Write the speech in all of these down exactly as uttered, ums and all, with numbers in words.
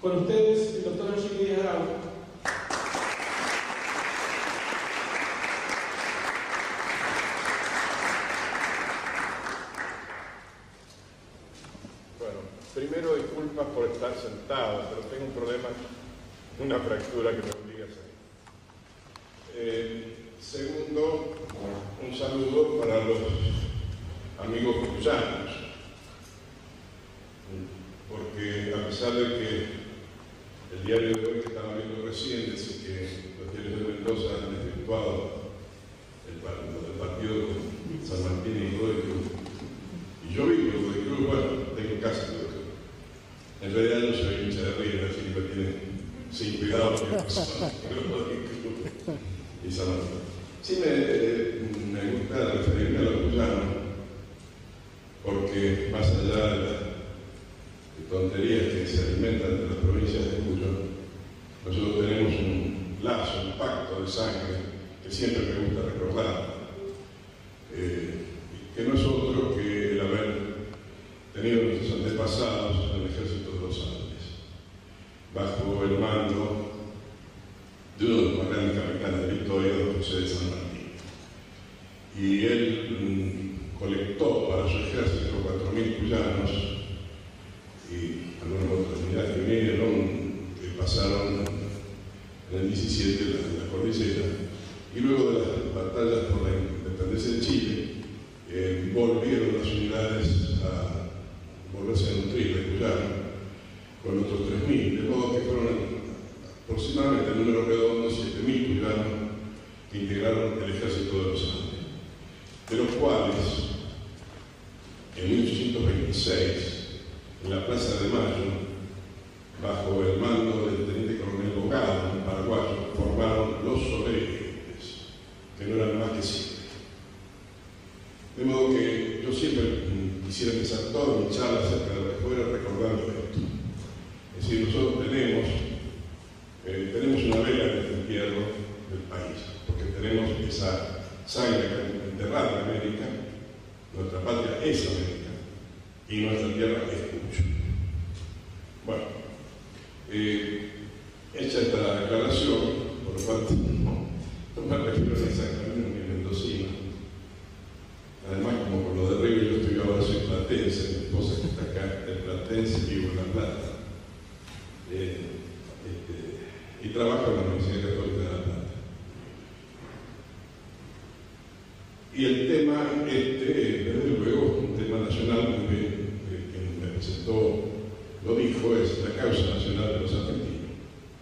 Con ustedes, el doctor Eugeni Díaz Grau. Bueno, primero disculpas por estar sentado, pero tengo un problema, una fractura que me obliga a salir. Eh, segundo, un saludo para los amigos cuyanos, porque a pesar de que el diario de hoy que estaba viendo recién dice que los diarios de Mendoza han desvirtuado el, el partido de San Martín y Godoy Cruz, y yo vivo en Godoy Cruz, bueno, tengo casa en Godoy Cruz. En realidad yo soy hincha de River, así que me tienen sin cuidado que pasó y San Martín. Sí me, me gusta referirme a los cuyanos, porque más allá de las tonterías que se alimentan de las provincias de Cuyo, nosotros tenemos un lazo, un pacto de sangre que siempre me gusta recordar, eh, que no es otro que el haber tenido nuestros antepasados en el ejército de los Andes, bajo el mando de uno de los más grandes capitanes de la historia, don José de San Martín. Y él mmm, colectó para su ejército cuatro mil cuyanos y algunas otras unidades que vinieron, que pasaron en el diecisiete en la, la cordillera, y luego de las batallas por la independencia de Chile, eh, volvieron las unidades a volverse a nutrir de cuyano con otros tres mil, de modo que fueron aproximadamente el número redondo siete mil cuyanos que integraron el ejército de los Andes, de los cuales en mil ochocientos veintiséis en la Plaza de Mayo, bajo el mando del teniente coronel Bocado, un paraguayo, formaron los sobrevivientes, que no eran más que siete. De modo que yo siempre quisiera empezar toda mi charla acerca de lo que fuera recordando esto. Es decir, nosotros tenemos, eh, tenemos una vela en el entierro del país, porque tenemos esa sangre enterrada en América, nuestra patria es América, y nuestra tierra es Cuyo. Bueno, eh, hecha esta declaración, por lo cual no, no me refiero a esa camino ni mendocina. Además, como por lo de River, yo estoy ahora, soy platense, mi esposa que está acá es platense, vivo en La Plata. Eh, este, y trabajo en la Universidad Católica de La Plata. Y el tema este, desde luego, un tema nacional muy bien, que me presentó, lo dijo, es la causa nacional de los argentinos.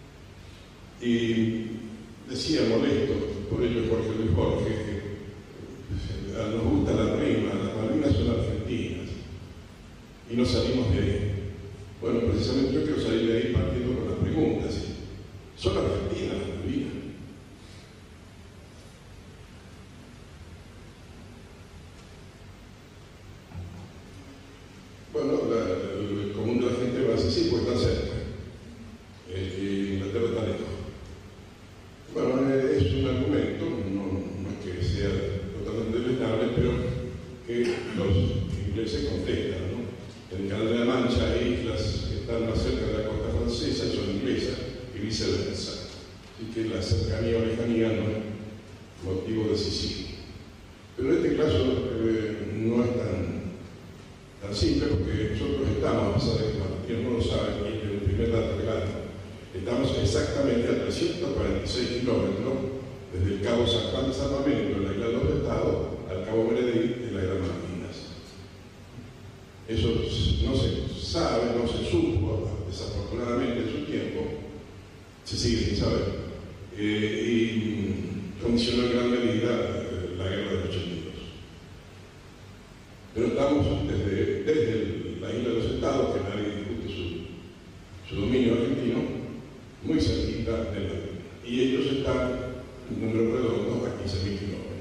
Y decía molesto, por ello Jorge Luis Borges, que nos gusta la rima, las Malvinas son argentinas, y no salimos de ahí. Bueno, precisamente yo quiero salir de ahí partiendo con la pregunta, ¿sí? ¿Son argentinas las Malvinas? Bueno, la, el común de la gente va a decir, sí, pues está cerca. Eh, y Inglaterra está lejos. Bueno, eh, es un argumento, no, no es que sea totalmente desdeñable, pero que los ingleses contestan, ¿no? En el Canal de la Mancha hay islas que están más cerca de la costa francesa y son inglesas, y viceversa. Así que la cercanía o lejanía no es motivo decisivo. Pero en este caso eh, no es tan tan simple, porque nosotros estamos, a pesar de que Martín no lo sabe, y en el primer dato regalo, estamos exactamente a trescientos cuarenta y seis kilómetros desde el cabo San Juan de Salvamento, en la isla de los Estados, al cabo Meredith, en la isla Malvinas. Eso no se sabe, no se supo, desafortunadamente en su tiempo, se sigue sin saber, eh, y condicionó en gran medida la guerra del ochenta y dos. Pero estamos desde, desde la isla de los Estados, que nadie discute su, su dominio argentino, muy cerquita de la isla. Y ellos están, en número redondo, a quince mil kilómetros.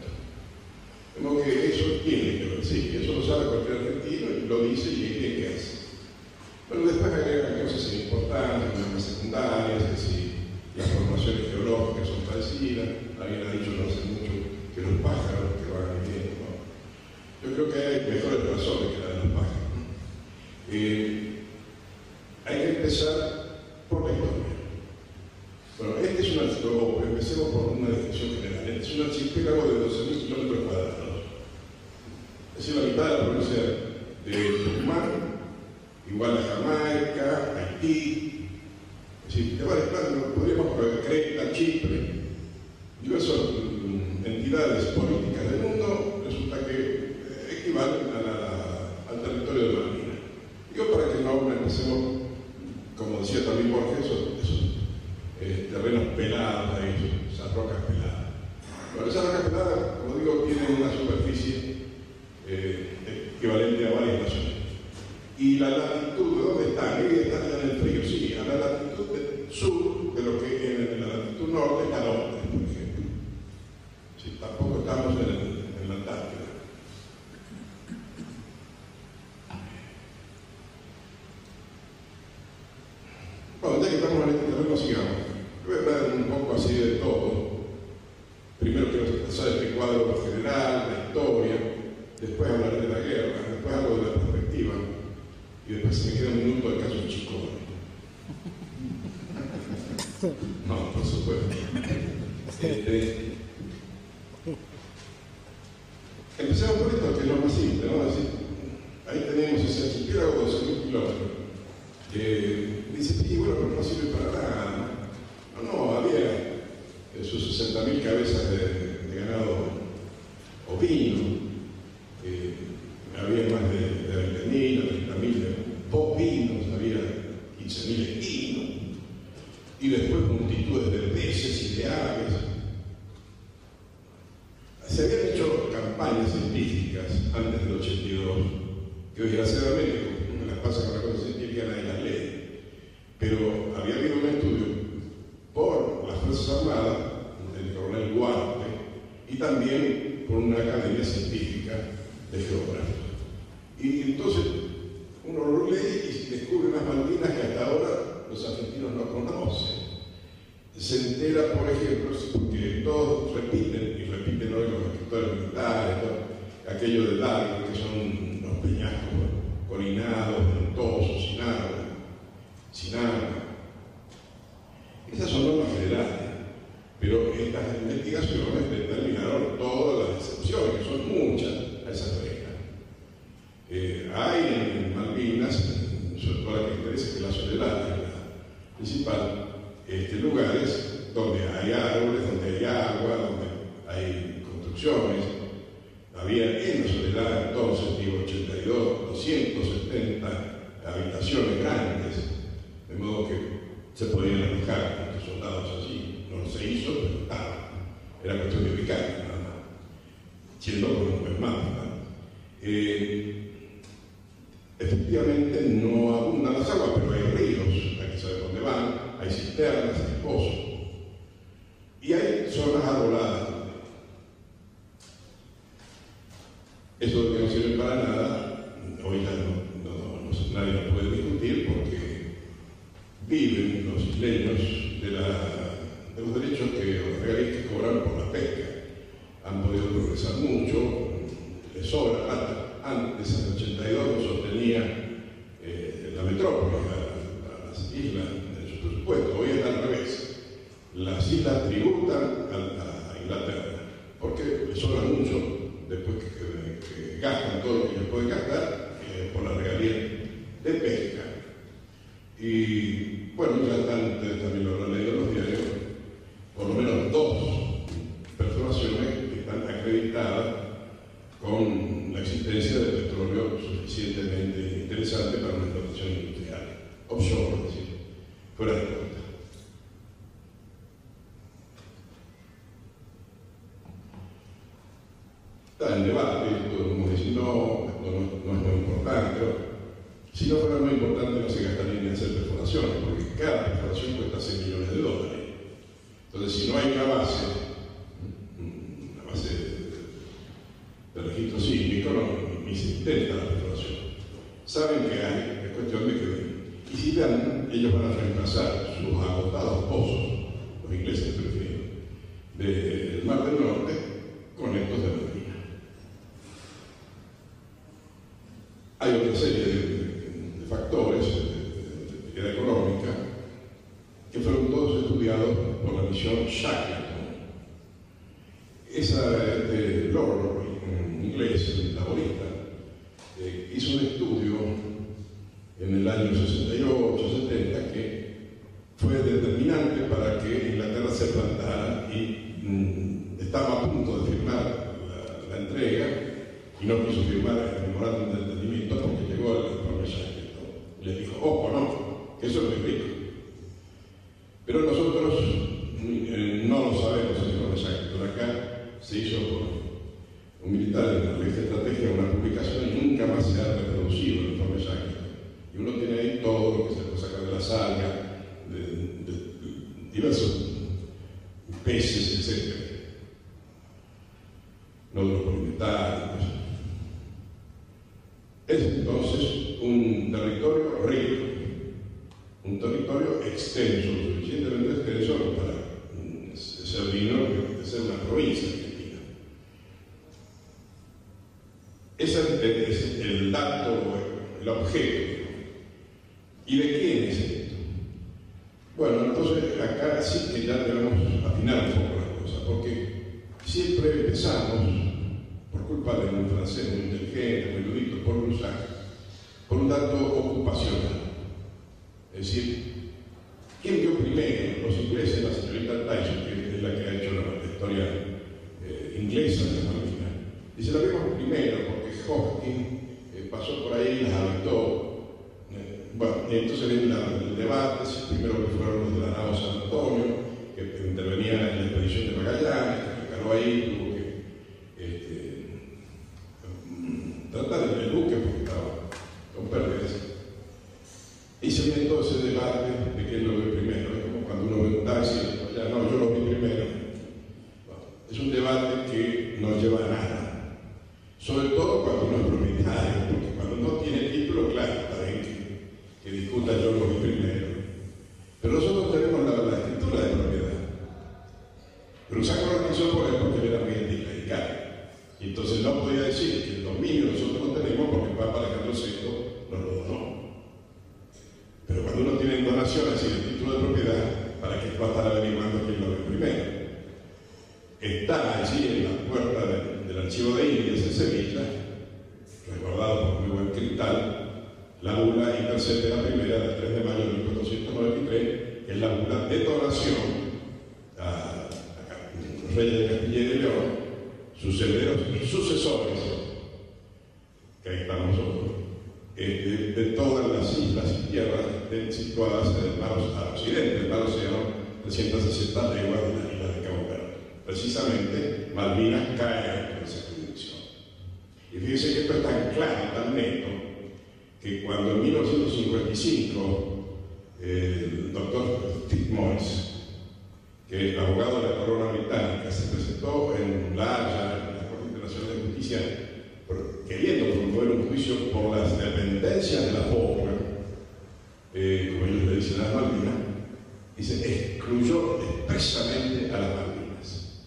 está la provincia de Tucumán, igual a Jamaica, Haití, es decir, de varios planos, podríamos poner Creta, Chipre, diversas entidades políticas del mundo, resulta que equivalen a la, al territorio de Malvinas. Digo, para que no empecemos, como decía también Borges, esos, esos eh, terrenos pelados, ahí, esas rocas peladas. Bueno, esas rocas peladas, como digo, tienen una superficie eh, equivalente a varias naciones. Y la latitud, ¿de dónde están? Están en el frío, sí, a la latitud del sur de lo que en la latitud norte está Londres, por ejemplo. Sí, tampoco estamos en, el, en la Antártida. Bueno, ya que estamos en este terreno, sigamos. Voy a hablar un poco así de todo. Primero quiero trazar este cuadro general, la historia, después hablar de la guerra, después algo de la perspectiva, y después se me queda un minuto del caso Chico. No, por supuesto. Este, empecemos por esto, que es lo más simple, ¿no? Es decir, ahí tenemos ese archipiélago de doce mil kilómetros. Eh, dice, sí, bueno, pero no sirve para nada. No, no, había eh, sus sesenta mil cabezas de, de ganado ovino, eh, había más de, de veinte mil, treinta mil bovinos, había quince mil equinos, y después multitudes de peces y de aves. Se habían hecho campañas científicas antes del ochenta y dos, que desgraciadamente, como las pasa con la cosa científica, nadie las lee. Pero había habido un estudio por las Fuerzas Armadas, del coronel Duarte, y también por una academia científica de geografía. Y entonces uno lo lee y descubre unas Malvinas que hasta ahora los argentinos no conocen. Se entera, por ejemplo, porque todos repiten, y repiten hoy los escritores militares, todo, aquello de Darwin, que son los peñascos colinados, ventosos, sin agua, sin agua. Esas son normas federales, pero estas investigaciones determinaron todas las excepciones, que son muchas, a esa regla. Eh, hay en Malvinas, sobre todo la que interesa, que es la Soledad, es la principal, este, lugares donde hay árboles, donde hay agua, donde hay construcciones. Había en la Soledad entonces, digo, ochenta y dos, doscientas setenta habitaciones grandes, de modo que se podían alojar los soldados allí. No se hizo, pero estaba. Era cuestión de ubicar, nada más. Siendo con un buen mapa. Eh, efectivamente no abundan las aguas, pero hay ríos, hay que saber dónde van, hay cisternas, hay pozos. Y hay zonas arboladas. Eso que no sirve para nada, hoy ya no, no, no, nadie lo puede discutir porque viven los isleños de, la, de los derechos que los regalíes que cobran por la pesca. Han podido progresar mucho, les sobra plata. Antes, en el ochenta y dos, lo sostenía eh, la metrópoli, a, a las islas de su presupuesto. Hoy es al revés. Las islas tributan a, a Inglaterra porque les sobra mucho después que, que, que gastan todo lo que ellos pueden gastar eh, por la regalía de pesca. Y bueno, ya están, ustedes también lo habrán leído en los diarios, por lo menos dos perforaciones que están acreditadas con la existencia de petróleo suficientemente interesante para una explotación industrial, offshore, es decir, fuera de costa. Está en debate, todo el mundo dice, no, esto no, no es muy importante, pero si no fuera muy importante no se gastaría ni hacer perforaciones, porque cada perforación cuesta seis millones de dólares. Entonces, si no hay una base, una base de, de registro sísmico, no, ni se intenta la perforación. Saben que hay, es cuestión de que ven. Y si dan, ellos van a reemplazar sus agotados pozos, los ingleses prefieren, del Mar del Norte con estos de Malvinas. Hay otra serie de, de, de factores de, de, de económica que fueron todos estudiados por la misión Shackleton. Esa de Lord, en inglés, el laborista, hizo un estudio en el año sesenta y ocho, setenta, que fue determinante para que Inglaterra se plantara y mmm, estaba a punto de firmar la, la entrega y no quiso firmar el memorándum de entendimiento porque llegó el informe Shackleton. Le dijo, ojo, no, que eso es muy rico. Pero nosotros eh, no lo sabemos el informe Shackleton. Acá se hizo por un militar en la revista Estrategia una publicación y nunca más se ha reproducido el informe Shackleton. Y uno tiene ahí todo lo que se puede sacar de la salga, de, de, de diversos peces, etcétera. Nódulos polimetálicos. Es entonces un territorio rico, un territorio extenso, lo suficientemente extenso para ser digno de ser una provincia argentina. Ese es el dato, el objeto. ¿Y de quién es esto? Bueno, entonces acá sí que ya debemos afinar un poco las cosas, porque siempre empezamos, por culpa de un francés muy inteligente, muy erudito, por Broussard, por un dato ocupacional. Es decir, ¿quién vio primero? Los ingleses, la señorita Tyson, que es la que ha hecho la historia eh, inglesa de Malvinas. Dice, la vimos primero porque Hawking eh, pasó por ahí y las habitó. Eh, bueno, y entonces viene el debate, si primero que fueron los de la nao San Antonio, que intervenían en la expedición de Magallanes, que quedó ahí, tuvo que este, tratar el buque porque estaba con pérdidas. Y se viene todo ese debate de quién lo ve primero. Es como cuando uno ve un taxi y ya no, yo lo vi primero. Bueno, es un debate que no lleva a nada. Sobre todo cuando uno es propietario, porque cuando no tiene título, claro, está bien que, que discuta yo lo vi primero. Pero nosotros tenemos la, la escritura de propiedad. Pero Saco lo quiso poner porque era muy anticlerical. Y entonces no podía decir que el dominio nosotros lo tenemos porque el Papa Alejandro sexto nos lo donó. Pero cuando uno tiene donaciones y el título de propiedad, ¿para qué va a estar averiguando quién lo ve primero? Está allí en la puerta de, del Archivo de Indias en Sevilla, resguardado por muy buen cristal, la bula intercede la primera del tres de mayo de mil cuatrocientos noventa y tres, que es la bula de donación a, a los reyes de Castilla y de León, sus herederos y sucesores, que ahí estamos nosotros, eh, de, de todas las islas y tierras situadas en el mar, al occidente del mar Océano, trescientas sesenta leguas de la isla de Cabo Verde. Precisamente, Malvinas cae en esa jurisdicción. Y fíjense que esto es tan claro, tan neto, que cuando en mil novecientos cincuenta y cinco eh, el doctor Steve Morris, que es abogado de la corona británica, se presentó en La Haya, en la Corte Internacional de Justicia, queriendo promover un juicio por las dependencias de la forma, eh, como ellos le dicen a las Malvinas, dice, excluyó expresamente a las Malvinas,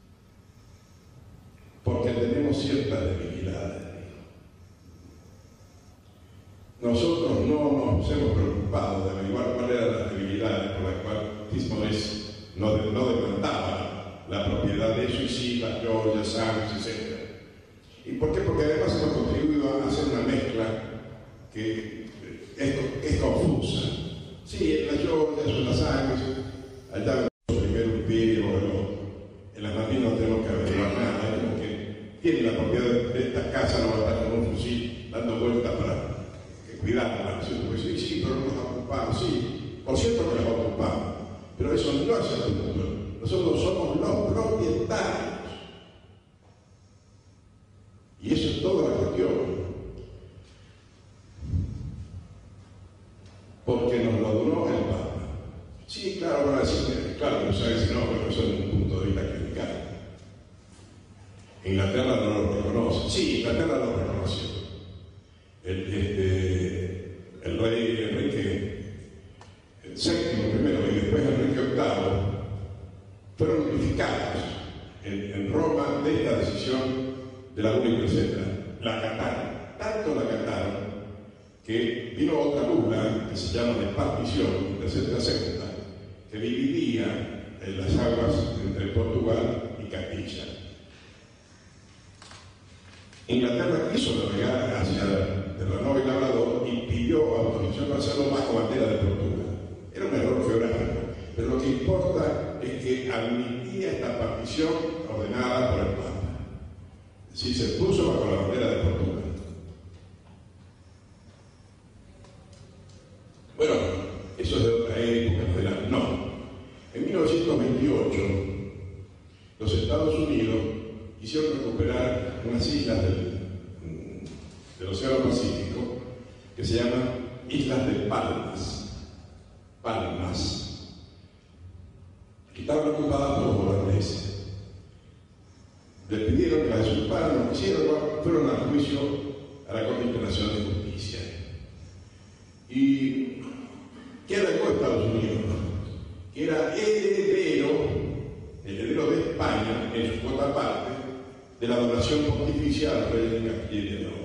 porque tenemos ciertas debilidades. Nosotros no nos hemos preocupado de averiguar cuáles eran las debilidades por las cuales Tismores no, de, no demandaba la propiedad de eso y sí, las Georgias, Sandwich, etcétera. ¿Y por qué? Porque además hemos contribuido a hacer una mezcla que es, es confusa. Sí, en las Georgias, en las Sandwich, allá primero un pie o el otro. En las Malvinas no tenemos que averiguar nada, es como que tiene la propiedad de esta casa, no va a estar con un fusil dando vueltas para cuidarla, ¿no? Pues sí, sí, pero no nos ocupamos, sí, por cierto que nos ocupamos, pero eso no es el punto. Nosotros somos los propietarios. Y eso es toda la cuestión. Porque nos lo donó el Papa. Sí, claro, van a decir que, claro, no saben si no, pero eso es un punto de vista clerical. Inglaterra no lo reconoce. Sí, Inglaterra lo reconoció. El, este, el rey Enrique el séptimo primero y después Enrique octavo fueron notificados en, en Roma de esta decisión de la bula, etcétera. La acataron, tanto la acataron que vino otra bula que se llama de partición, etcétera, etcétera, que dividía en las aguas entre Portugal y Castilla. Inglaterra quiso navegar hacia Terranova y Labrador y pidió autorización para hacerlo bajo bandera de Portugal. Era un error geográfico, pero lo que importa es que admitía esta partición ordenada por el Papa. Es decir, se puso bajo la bandera de Portugal. Bueno, eso es de otra época, de la... no. En mil novecientos veintiocho, los Estados Unidos quisieron recuperar unas islas del, del Océano Pacífico que se llaman Islas de Palmas. Palmas. Que estaban ocupadas por los holandeses. Les pidieron que las usurparan, lo que hicieron, fueron al juicio a la Corte Internacional de Justicia. ¿Y qué alegó Estados Unidos? Que era heredero, heredero de España, en su cuota parte, de la donación pontificia al rey de Castilla y León.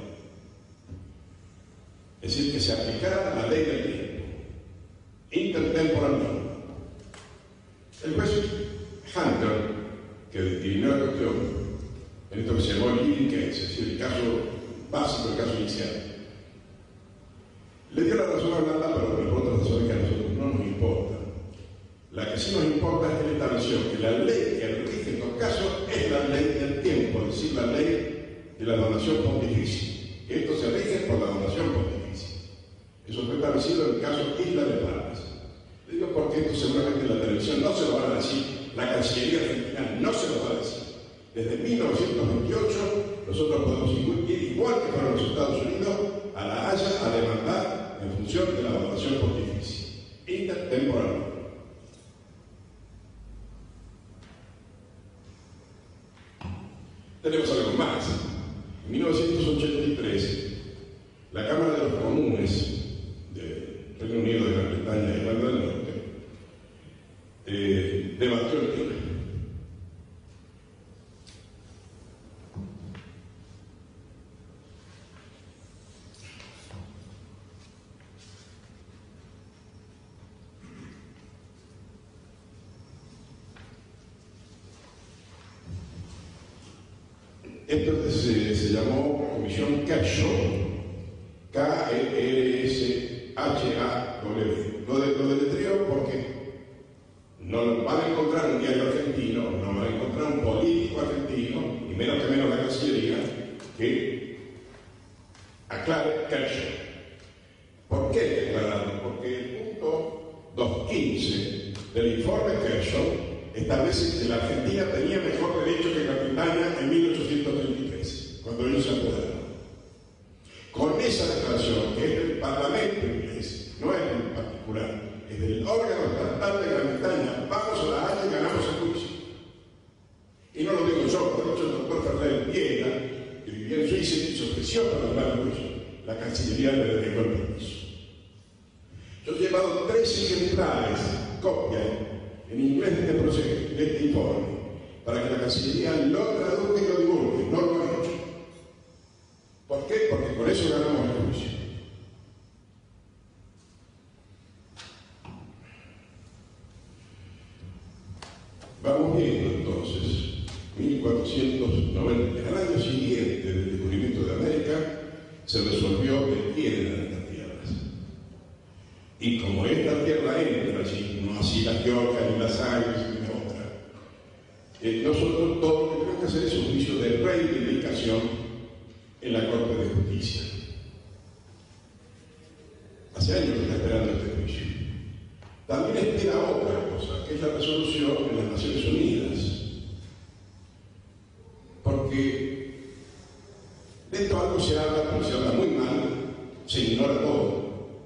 Es decir, que se aplicara la ley del tiempo, intertemporalmente. El juez Hunter, que dirimió la cuestión, en esto que se llamó el leading case, es decir, el caso básico, el caso inicial, le dio la razón a Holanda, pero por otras razones que a nosotros no nos importan. La que sí nos importa es que él estableció que la ley que rige en estos casos es la ley del tiempo, es decir, la ley de la donación pontificia. Que esto se rige por la donación pontificia. Eso fue establecido en el caso Isla de Palmas. Le digo porque esto seguramente en la televisión no se lo van a decir, la Cancillería Argentina no se lo va a decir. Desde mil novecientos veintiocho nosotros podemos ir igual que para los Estados Unidos a La Haya a demandar en función de la donación pontificia, intertemporalmente. Tenemos algo más. En mil novecientos ochenta y tres, la Cámara de los Comunes del Reino Unido, de Gran Bretaña e Irlanda del Norte eh, debatió el tema. Esto se, se llamó Comisión Kershaw, K E R S H A W. Lo, de, lo deletreo porque no van a encontrar un diario argentino, no van a encontrar un político argentino, y menos que menos la Cancillería, que aclare Kershaw. ¿Por qué aclararlo? Porque el punto doscientos quince del informe Kershaw establece que la Argentina tenía mejor derecho que Gran Bretaña en mil ochocientos treinta y tres, cuando ellos se apoderaron. Con esa declaración, que es del Parlamento inglés, no es del particular, es del órgano estatal de Gran Bretaña, vamos a La Haya y ganamos el juicio. Y no lo digo yo, lo ha dicho el doctor Ferrer Viera, que vivía en Suiza y se ofreció para ganar el juicio. La Cancillería le dedicó el permiso. Yo he llevado tres ejemplares, copias, en inglés de este proyecto, de este informe, para que la Cancillería lo traduzca y lo divulgue. No lo ha hecho. ¿Por qué? Porque con eso ganamos el juicio. Vamos viendo entonces, mil cuatrocientos noventa, al año siguiente del descubrimiento de América, se resolvió de quién eran estas tierras. Y como esta tierra entra allí, no así la Georgia, ni las Aires, ni la otra, eh, nosotros todo lo que tenemos que hacer es un juicio de reivindicación en la Corte de Justicia. Hace años que está esperando este juicio. También espera otra cosa, que es la resolución en las Naciones Unidas. Porque de esto algo se habla, pero se habla muy mal, se ignora todo.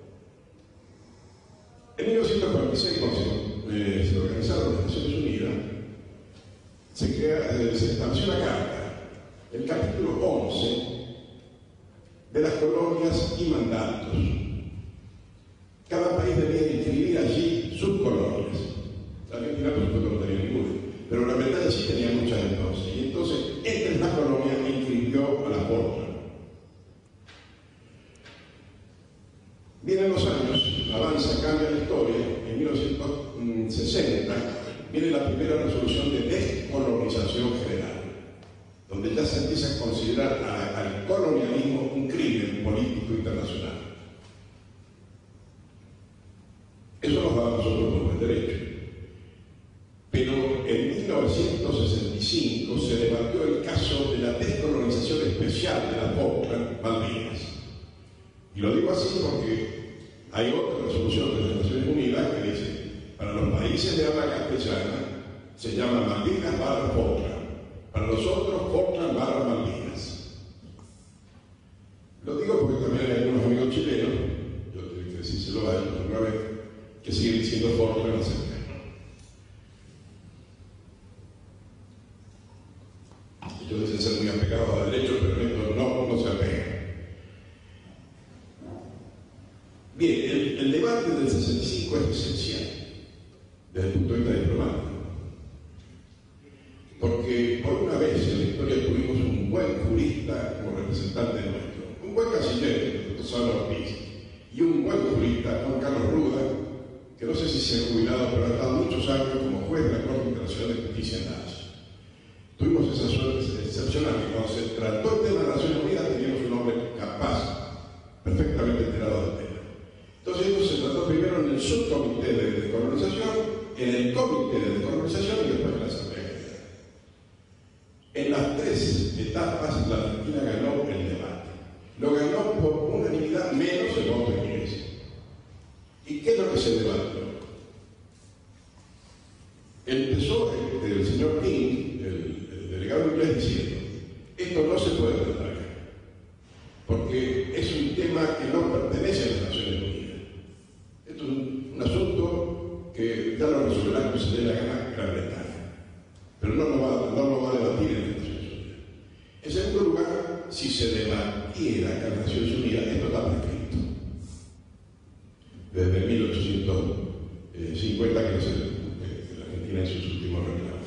En mil novecientos cuarenta y seis, cuando eh, se organizaron las Naciones Unidas, se, crea, eh, se estableció la Carta, el capítulo once de las colonias y mandatos. Cada país debía inscribir allí sus colonias. La Argentina, por supuesto, no tenía ninguna, pero la Bretaña sí tenía muchas entonces. Y entonces, entre las colonias inscribió a las otras. Vienen los años, avanza, cambia la historia. En mil novecientos sesenta viene la primera resolución de descolonización general, donde ya ya se empieza a considerar a, al colonialismo un crimen político internacional. Eso nos da a nosotros un buen derecho. Pero en mil novecientos sesenta y cinco se debatió el caso de la descolonización especial de las Falkland Malvinas. Y lo digo así porque hay otra resolución de las Naciones Unidas que dice: para los países de habla castellana se llama Malvinas barra Falkland, para los otros Falkland barra Malvinas. Lo digo porque también hay algunos amigos chilenos, yo tengo que decírselo a ellos otra vez, que siguen diciendo Falkland acerca. Ellos dicen ser muy apegados a derechos, pero esto no, no se apega. Bien, el, el debate del sesenta y cinco es esencial desde el punto de vista diplomático, porque por una vez en la historia tuvimos un buen jurista como representante nuestro, un buen canciller, el doctor Salvador Ortiz, y un buen jurista, Juan Carlos Ruda, que no sé si se ha jubilado, pero ha estado muchos años como juez de la Corte Internacional de Justicia en La Haya. Tuvimos esa suerte excepcional que cuando se trató el tema de las Naciones Unidas teníamos un hombre capaz, perfectamente enterado del tema. Entonces esto se trató primero en el subcomité de descolonización, en el comité de descolonización y después en la Asamblea General. En las tres etapas la Argentina ganó el debate. Lo ganó por unanimidad menos el voto inglés. ¿Y qué es lo que se debatió? Empezó el, el señor King, el, el delegado inglés, diciendo: esto no se puede tratar acá, porque es un tema que no pertenece a las Naciones Unidas. Esto es un, un asunto que ya lo resolverá como se dé la gana Gran Bretaña, pero no lo va, no lo va a debatir en las Naciones Unidas. En segundo lugar, si se debatiera acá en las Naciones Unidas, esto está prescrito desde mil ochocientos cincuenta, que no se en sus últimos reclamos.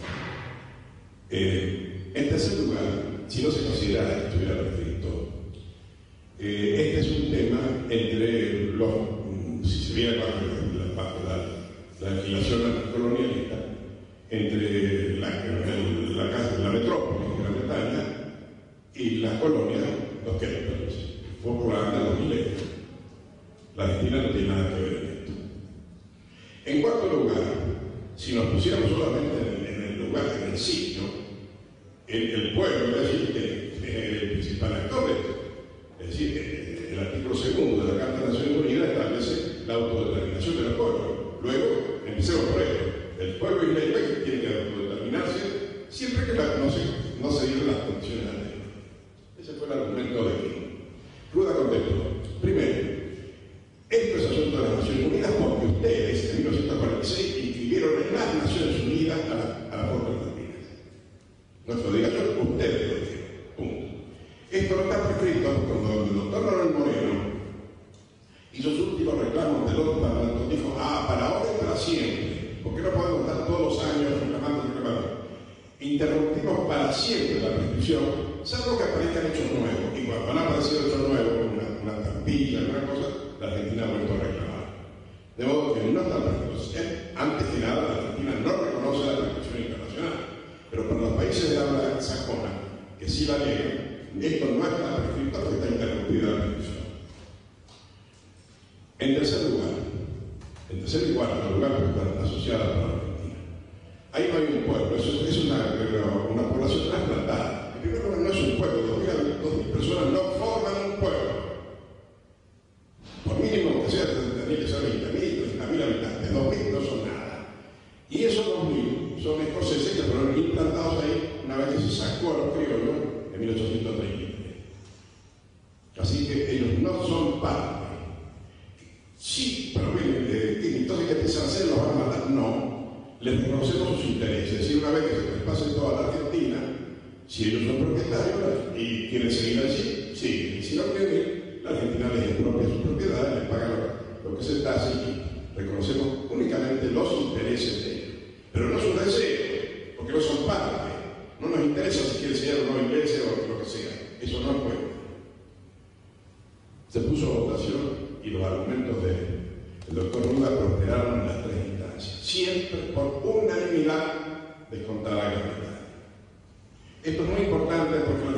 Eh, en tercer lugar, si no se considerara que estuviera prescrito, eh, este es un tema entre los, si se viera bajo la, bajo la, la legislación colonialista, entre la, la, la, la metrópoli de Gran Bretaña y las colonias, los territorios, Falkland, los milenios. La Argentina no tiene nada que ver en esto. En cuarto lugar, si nos pusiéramos solamente en el, en el lugar, en el sitio, el, el pueblo es decir, el, el principal actor de esto. Es decir, el, el artículo segundo de la Carta de las Naciones Unidas establece la autodeterminación de los pueblos. Luego, empecemos por ello. El pueblo isleño tiene que autodeterminarse siempre que la, no se, no se dieron las condiciones anteriores. Ese fue el argumento de King. Ruda contestó: primero, esto es asunto de las Naciones Unidas porque ustedes en mil novecientos cuarenta y seis inscribieron en las Naciones Unidas a la, a la Falkland Malvinas. Nuestra delegación, ustedes lo dijeron. Punto. Esto no está prescrito cuando el doctor Manuel Moreno hizo sus últimos reclamos del otro parlamento. Dijo: ah, para ahora y para siempre. ¿Por qué no podemos estar todos los años reclamando y reclamando? Interrumpimos para siempre la prescripción, salvo que aparezcan hechos nuevos. Y cuando van a aparecer hechos nuevos, una, una trampilla, una cosa, la Argentina ha vuelto a reclamar. De modo que no está prescrito. Antes que nada, la Argentina no reconoce la prescripción internacional. Pero para los países de habla sajona, que sí la niegan, esto no está prescrito porque está interrumpida la prescripción. En tercer lugar, en tercer y cuarto lugar, porque están asociadas con la Argentina, ahí no hay un pueblo, eso es una, una población trasplantada. En primer lugar, no es un pueblo, dos mil personas no forman un pueblo. Por mínimo que sea, tendría que ser veinte mil, treinta mil habitantes, dos mil no son nada. Y esos dos mil son escoceses que fueron implantados ahí una vez que se sacó a los criollos en mil ochocientos treinta y tres. Así que ellos no son parte. Sí, pero bien, eh, entonces ¿qué piensan hacer? ¿Los van a matar? No. Les reconocemos sus intereses. Es decir, una vez que se traspase toda la Argentina, si ellos son propietarios y quieren seguir allí, sí. Y si no quieren ir, la Argentina les expropia sus propiedades, les paga lo, lo que se tasa y reconocemos únicamente los intereses de ellos. Pero no sus deseos, porque no son parte. No nos interesa si quiere ser o no inglés o lo que sea. Eso no puede. Se puso a votación y los argumentos del doctor Ruda prosperaron en las tres instancias. Siempre por unanimidad descontada la Gran Bretaña. Esto es muy importante porque la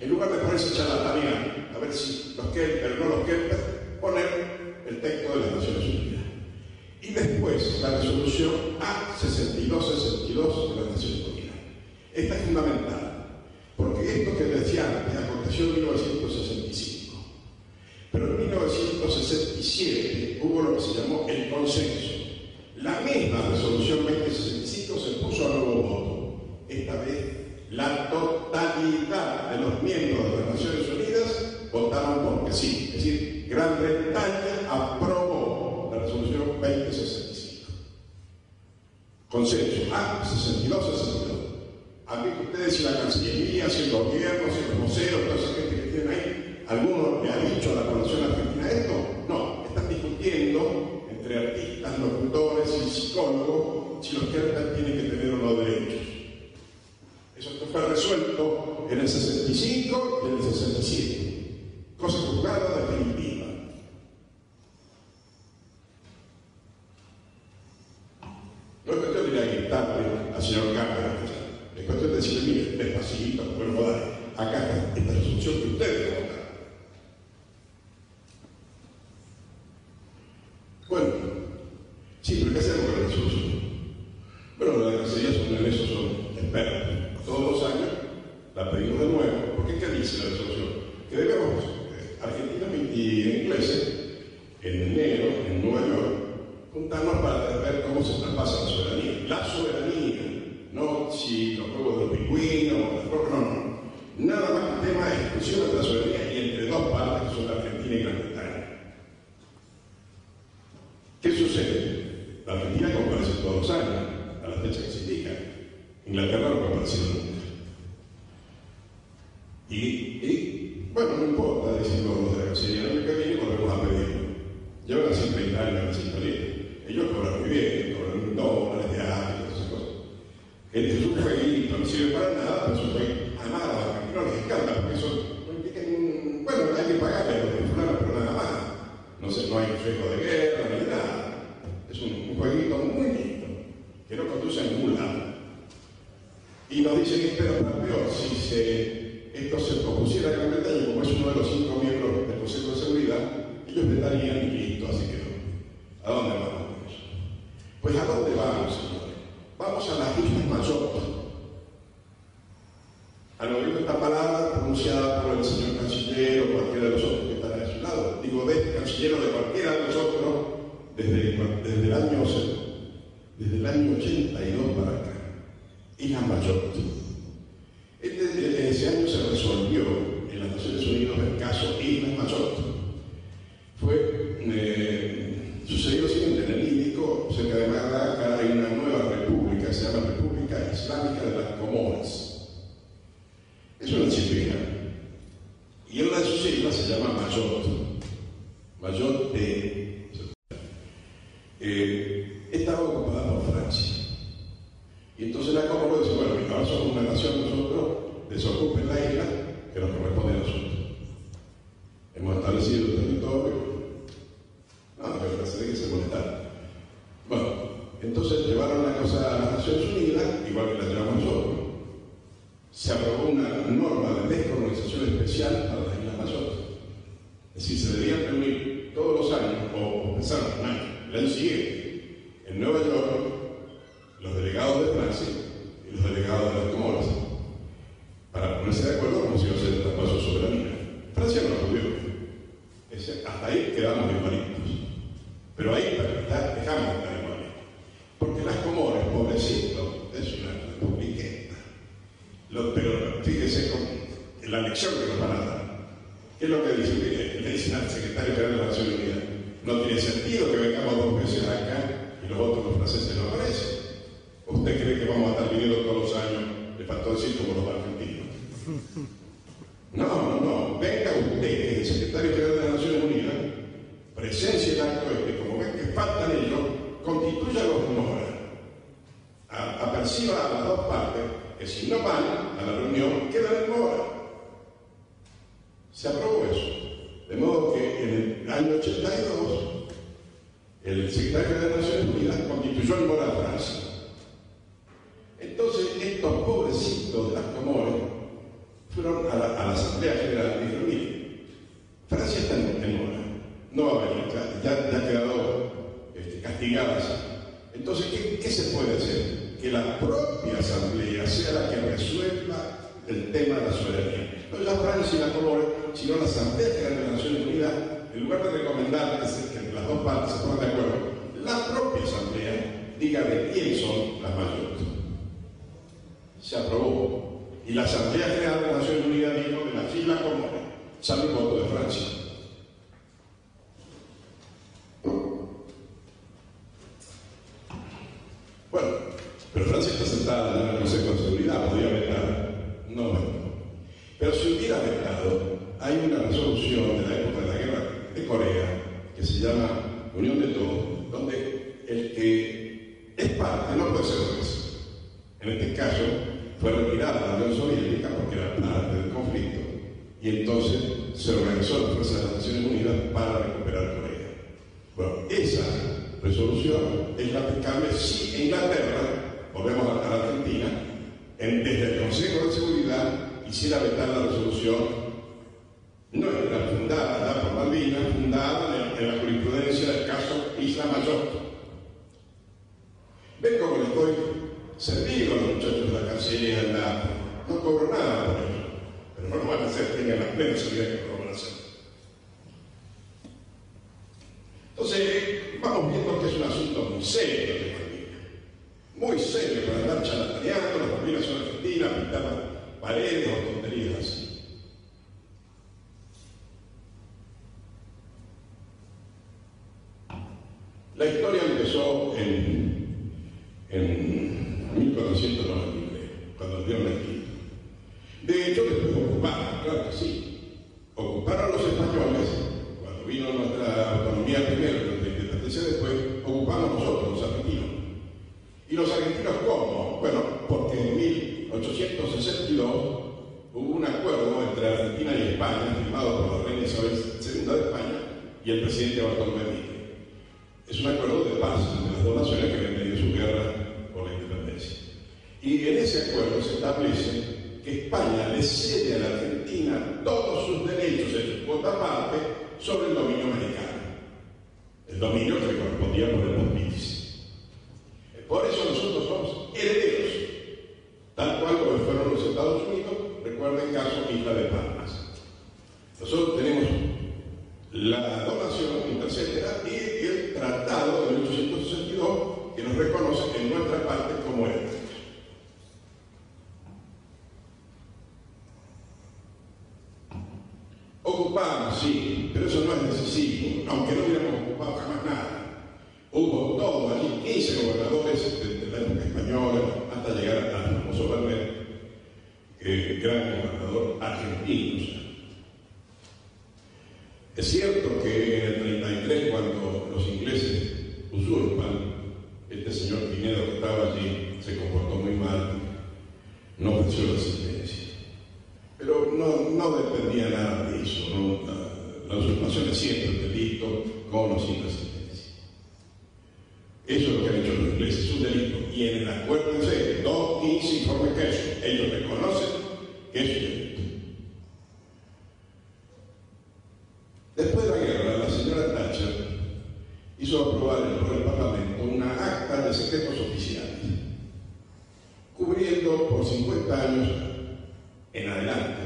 en lugar de ponerse charlatanear, a ver si los Kemper, no los Kemper, poner el texto de las Naciones Unidas. Y después la resolución A sesenta y dos sesenta y dos de las Naciones Unidas. Esta es fundamental, porque esto que decía antes aconteció en mil novecientos sesenta y cinco. Pero en mil novecientos sesenta y siete hubo lo que se llamó el consenso. La misma resolución veinte sesenta y cinco se puso a nuevo voto. Esta vez la totalidad de los miembros de las Naciones Unidas votaron porque sí. Es decir, Gran Bretaña aprobó la resolución veinte sesenta y cinco. Consenso A sesenta y dos sesenta y dos. A mí ustedes, si la Cancillería, si el gobierno, si los voceros, toda esa gente que tienen ahí, ¿alguno le ha dicho a la población argentina esto? No, están discutiendo entre artistas, locutores y psicólogos si los Kemper tienen que tener o no derechos. Eso fue resuelto en el sesenta y cinco y en el sesenta y siete. Cosa juzgada definitiva. No es cuestión de ir a gritarle al señor Cámara, es cuestión de decirle, mire, despacito, bueno, vale, acá está esta resolución que ustedes votaron. Bueno, sí, pero ¿qué hacemos con la resolución? Bueno, las Cancillerías son en eso, son expertos. Todos los años la pedimos de nuevo, porque ¿qué dice la resolución? Que debemos, eh, argentinos y ingleses, en enero, en Nueva York, juntarnos para ver cómo se traspasa la soberanía. La soberanía, no si los juegos de los pingüinos, no, no. Nada más que tema de discusión de la soberanía y entre dos partes que son la Argentina y Gran Bretaña. ¿Qué sucede? La Argentina comparece todos los años, a la fecha que se indica. Inglaterra no compareció nunca. Y, y, bueno, no importa decir los de la Cancillería, el año que viene volvemos a pedirlo. Llevan así treinta años en la sintonía. Ellos cobran muy bien, cobran dólares de arte y todas esas cosas. Este es un jueguito, no sirve para nada, pero es un jueguito. Además, a los argentinos les encanta, porque eso no implica ningún. Bueno, hay que pagarle a los venezolanos, pero nada más. No sé, no hay riesgo de guerra ni nada. Es un, un jueguito muy lindo, que no conduce a ningún lado. Y nos dicen que espero para peor, si se, esto se propusiera en Gran Bretaña, como es uno de los cinco miembros del Consejo de Seguridad, ellos estarían y listo, así que no. ¿A dónde vamos con eso? Pues ¿a dónde vamos, señores? Vamos a las Islas Mayores. ¿Han oído esta palabra pronunciada por el señor canciller o cualquiera de los otros que están a su lado? Digo, de este canciller o de cualquiera de nosotros, desde, desde, el año, desde el año ochenta y dos para acá. Islas Mayores. Este, ese año se resolvió en las Naciones Unidas el caso Islas Mayores. Fue, eh, sucedió lo siguiente, en el Índico, cerca de Madagascar, hay una nueva república, se llama República Islámica de las Comoras. Es una disciplina. Y una de sus islas se llama Mayotte. Mayotte. Eh, estaba ocupada por Francia. Y entonces la Comoro dice, bueno, ahora somos una nación, nosotros desocupen la isla que nos corresponde a nosotros. Hemos establecido el territorio. No, no, pero parece que se molestaron. Bueno, entonces llevaron la cosa a las Naciones Unidas, igual que la llevamos nosotros. Se aprobó una norma de descolonización especial para las Islas Mayores. Es decir, se debían reunir todos los años, o pensaron un año, el año siguiente, en Nueva York, los delegados de Francia y los delegados de las Comoras, para ponerse de acuerdo cómo se iba a hacer el traspaso de soberanía. Francia no lo pudo. Hasta ahí quedamos igualitos. Pero ahí ya dejamos de estar igualitos. Porque las Comoras, pobrecito, es una republiqueta. Lo, pero fíjese con la lección que nos van a dar. ¿Qué es lo que dice? Mire, le dicen al secretario general de la Nación Unida, no tiene sentido que vengamos dos veces acá y los otros los franceses no aparecen. ¿Usted cree que vamos a estar viniendo todos los años? Le faltó decir como los argentinos. No, no, no. Venga usted, que es el secretario general de las Naciones Unidas, presencia el acto este, como ven que faltan ellos, constituya los Comoras. Aperciba a las dos partes que si no van a la reunión, quedan en mora. Se aprobó eso. De modo que en el año ochenta y dos, el secretario de las Naciones Unidas constituyó en mora a Francia. Entonces, estos pobrecitos de las Comoras fueron a la, a la Asamblea General, dijeron, mire, Francia está en, en mora, no va a venir, ya, ya, ya ha quedado este, castigada así. Entonces, ¿qué, ¿qué se puede hacer? Que la propia Asamblea sea la que resuelva el tema de la soberanía. No ya Francia y la Comores, sino la Asamblea General de las Naciones Unidas, en lugar de recomendar que, se, que las dos partes se pongan de acuerdo, la propia Asamblea diga de quién son las mayores. Se aprobó. Y la Asamblea General de las Naciones Unidas dijo de las Islas Comores, salvo el voto de Francia. Bueno, pero Francia está sentada en el Consejo de Seguridad, podría vetar. No, no. Pero si hubiera vetado, hay una resolución de la época de la guerra de Corea que se llama Unión de Todos, donde el que es parte no puede ser juez. En este caso, fue retirada la Unión Soviética porque era parte del conflicto y entonces se organizó la Fuerza de las Naciones Unidas para recuperar Corea. Bueno, esa resolución es la aplicable si Inglaterra, volvemos a la Argentina, en, desde el Consejo de Seguridad quisiera vetar la resolución, no era fundada ya por Malvinas, fundada en, en la jurisprudencia del caso Isla Mayor. Ven cómo les estoy servido a los muchachos de la Cancillería del Nato. No cobro nada por ello, pero no lo van a hacer, tengan la plena seguridad que lo van a hacer. Entonces, vamos viendo que es un asunto muy serio de Malvinas. Muy serio para andar charlataneando, las Malvinas son argentinas, pintar paredes o tonterías así. La historia empezó en, en mil cuatrocientos noventa y tres, cuando dieron la esquina. De hecho, después ocuparon, claro que sí. Ocuparon los españoles, cuando vino nuestra autonomía primero y nuestra independencia después, ocupamos nosotros, los argentinos. ¿Y los argentinos cómo? Bueno, porque en mil ochocientos sesenta y dos hubo un acuerdo entre Argentina y España, firmado por la reina Isabel segunda de España y el presidente Bartolomé Mitre. Es un acuerdo de paz entre las dos naciones que habían tenido su guerra por la independencia. Y en ese acuerdo se establece que España le cede a la Argentina todos sus derechos en su cuota parte sobre el dominio americano. El dominio que le correspondía por el pontífice. Por eso nosotros somos herederos, tal cual como fueron los Estados Unidos, recuerden el caso Isla de Palmas. Nosotros tenemos la donación intercétera y el tratado de mil ochocientos sesenta y dos que nos reconoce en nuestra parte como herederos. Ocupamos, sí, pero eso no es decisivo, aunque no hubiéramos ocupado jamás nada. Hubo todo allí, quince gobernadores de la época española, hasta llegar al famoso Bernet, eh, gran gobernador argentino. Es cierto que en el treinta y tres, cuando los ingleses usurpan, este señor Pinedo que estaba allí se comportó muy mal, no ofreció resistencia. Pero no, no dependía nada de eso, ¿no? La, la usurpación es siempre un delito, con o sin resistencia. Eso es lo que han hecho los ingleses, es un delito. Y en el acuerdo de dos quince informe Kershaw, ellos reconocen que es un delito. Después de la guerra, la señora Thatcher hizo aprobar por el Parlamento una acta de secretos oficiales, cubriendo por cincuenta años en adelante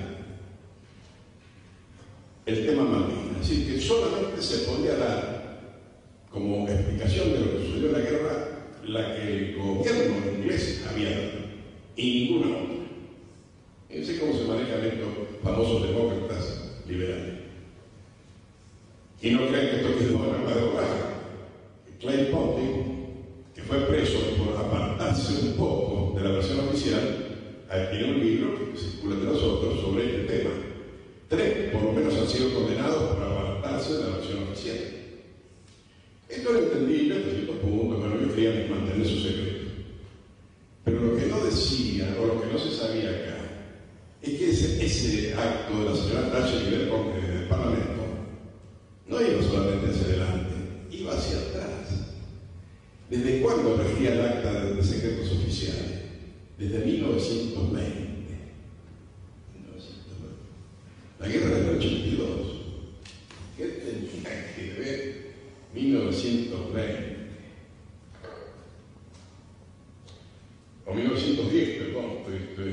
el tema Malvinas. Es decir, que solamente se podía dar como explicación de lo que sucedió en la guerra la que el gobierno inglés había dado, y ninguna otra. Fíjense cómo se manejan estos famosos demócratas liberales. Y no crean que esto quedó en la de borraja. Clay Ponting, que fue preso por apartarse un poco de la versión oficial, tiene un libro que circula entre nosotros sobre este tema. Tres, por lo menos, han sido condenados por apartarse de la versión oficial. Esto era entendible hasta cierto punto, pero ellos querían mantener su secreto. Pero lo que no decía, o lo que no se sabía acá, es que ese, ese acto de la señora Thatcher y del, del Parlamento no iba solamente hacia adelante, iba hacia atrás. ¿Desde cuándo regía el acta de secretos oficiales? Desde mil novecientos veinte. ochenta y dos. ¿Qué tenía que ver mil novecientos veinte? O mil novecientos diez, perdón, estoy, estoy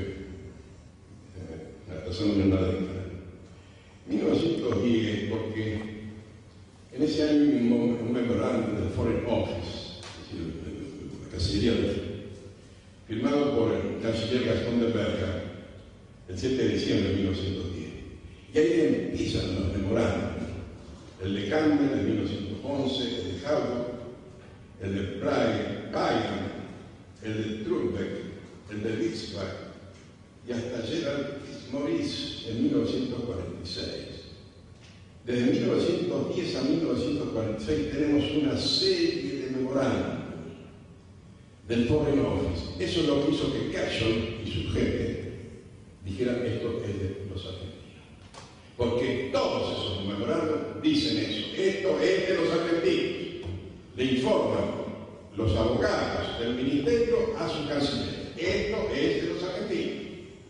eh, pasándome una década. mil novecientos diez, porque en ese año hay un, un memorándum del Foreign Office, es decir, la Cancillería de firmado por el canciller Gastón de Berga el siete de diciembre de mil novecientos diez. Y ahí empiezan los memorándums. El de Campbell de mil novecientos once, el de Howard, el de Biden, el de Trubeck, el de Bismarck y hasta Gerald Maurice en mil novecientos cuarenta y seis. Desde mil novecientos diez a mil novecientos cuarenta y seis tenemos una serie de memorándums del Foreign Office. Eso es lo que hizo que Cashel y su gente dijeran esto es de los argentinos. Porque todos esos memorándums dicen eso. Esto es de los argentinos. Le informan los abogados del ministerio a su canciller. Esto es de los argentinos.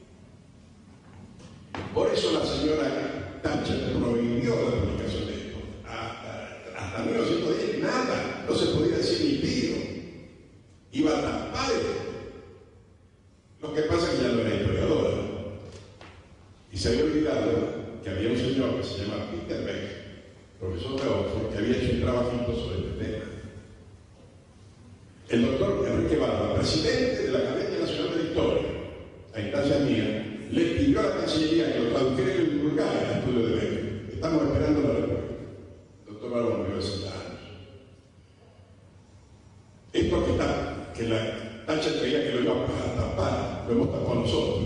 Por eso la señora Thatcher prohibió la publicación de esto. Hasta, hasta mil novecientos diez nada, no se podía decir ni pido. Iba a tapar esto. Lo que pasa es que ya no era historiadora. Y se había olvidado que había un señor que se llama Peter Beck, profesor de Oxford, que había hecho un trabajito sobre este tema. El doctor Enrique Barba, presidente de la Academia Nacional de Historia, a instancia mía, le pidió a la Cancillería que lo tradujera y lo divulgara el estudio de Beck. Estamos esperando la respuesta. El doctor Barba murió hace sesenta años. Esto que está, que la Thatcher creía que lo iba a tapar, lo hemos tapado nosotros.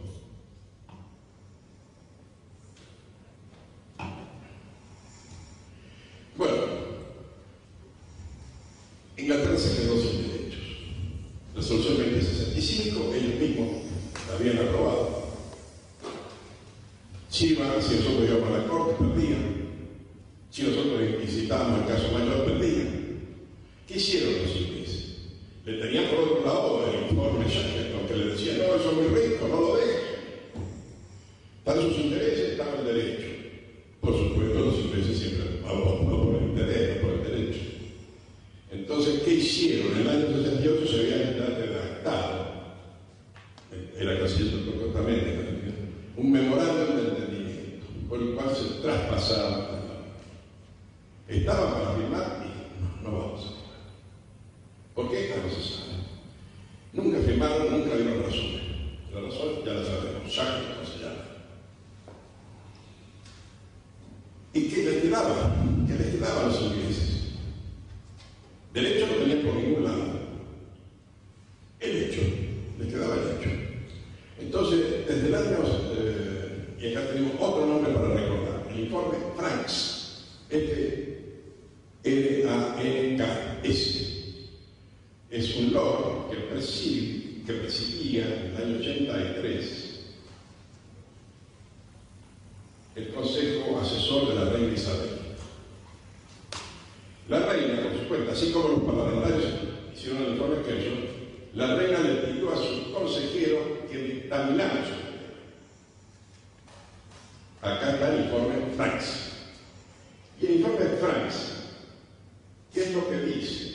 Bueno, Inglaterra se quedó sin derechos. Resolución veinte sesenta y cinco, ellos mismos la habían aprobado. Chiva, si nosotros íbamos a la corte, perdían. Si nosotros visitábamos el caso mayor, perdían. ¿Qué hicieron los ingleses? Le tenían por otro lado el informe Shackleton, que le decía, no, eso es muy rico, no lo dejes. Para sus intereses estaba el derecho. Por supuesto, los ingleses siempre abogaban por el interés, no por el derecho. Entonces, ¿qué hicieron? En el año sesenta y ocho se había redactado, era casi el doctor Cortamente, un memorándum de entendimiento, por el cual se traspasaba. Estaban para firmar y no, no vamos a firmar. ¿Por qué? No se sabe. Nunca firmaron, nunca dieron razones. La razón ya la sabemos, Shackleton se llama. ¿Y qué les quedaba? ¿Qué les quedaba a los ingleses? Del hecho no tenían por ningún lado. El hecho, les quedaba el hecho. Entonces, desde el año, eh, y acá tenemos otro nombre para recordar, el informe Franks, F L A N K S. Es un lord que, preside, que presidía en el año ochenta y tres el Consejo Asesor de la Reina Isabel. La reina, por supuesto, así como los parlamentarios hicieron el informe que ellos, la reina le pidió a sus consejeros que dictaminaran su tema. Acá está el informe Franks. Y el informe Franks, ¿qué es lo que dice?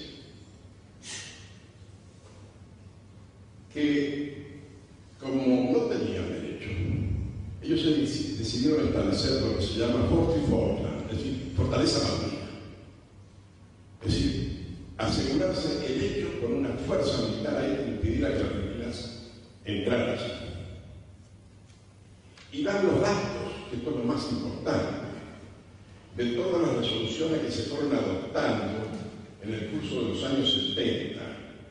Que como no tenían derecho, ellos decidieron establecer lo que se llama Fort Falkland, es decir, fortaleza marina. Es decir, asegurarse el hecho con una fuerza militar ahí que impidiera que las argentinas entraran. Y dar los datos, que esto es lo más importante, de todas las resoluciones que se fueron adoptando en el curso de los años setenta.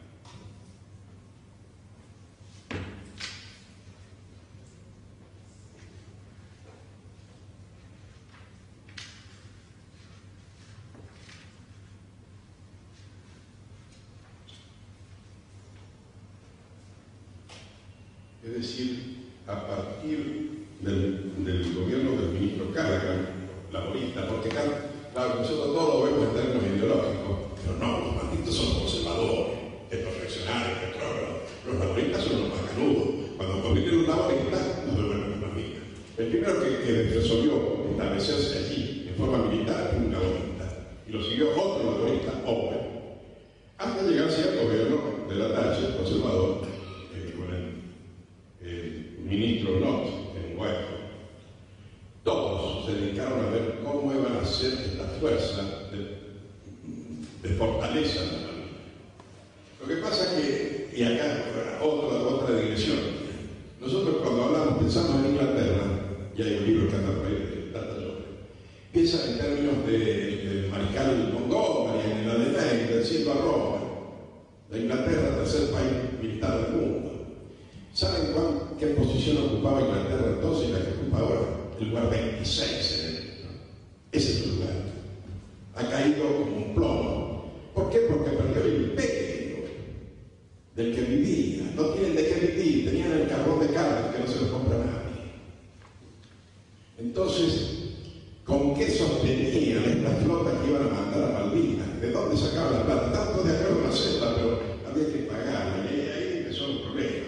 Es decir, a partir del, del gobierno del ministro Callaghan, laborista, porque claro, nosotros todo lo vemos en términos ideológicos, pero no, los malditos son los conservadores, estos reaccionarios, retrógrados. Los laboristas son los más canudos. Cuando convienen los laboristas, nos devuelven la vida. El primero que, que resolvió establecerse allí en forma militar fue un laborista, y lo siguió otro laborista, Owen, hasta llegar al gobierno de la Thatcher, conservador, eh, con el, el ministro Knott en Whitehall. Todos se dedicaron a ver cómo iban a hacer esta fuerza de, de fortaleza. Lo que pasa es que, y acá otra, otra digresión, nosotros cuando hablamos, pensamos en Inglaterra, y hay un libro que anda por ahí de Tata Jones, piensan en términos del de mariscal Montgomery, en la de Ney, del siglo a Roma, la Inglaterra, tercer país militar del mundo. ¿Saben cuál, qué posición ocupaba Inglaterra entonces y la que ocupa ahora? El lugar veintiséis en el mundo. Ese es el lugar. Ha caído como un plomo. ¿Por qué? Porque perdió el imperio del que vivía. No tienen de qué vivir, tenían el carbón de Cádiz que no se lo compra nadie. Entonces, ¿con qué sostenían esta flota que iban a mandar a Malvinas? ¿De dónde sacaban la plata? Tanto de acuerdo a una celda, pero había que pagarla, y ahí empezó el problema.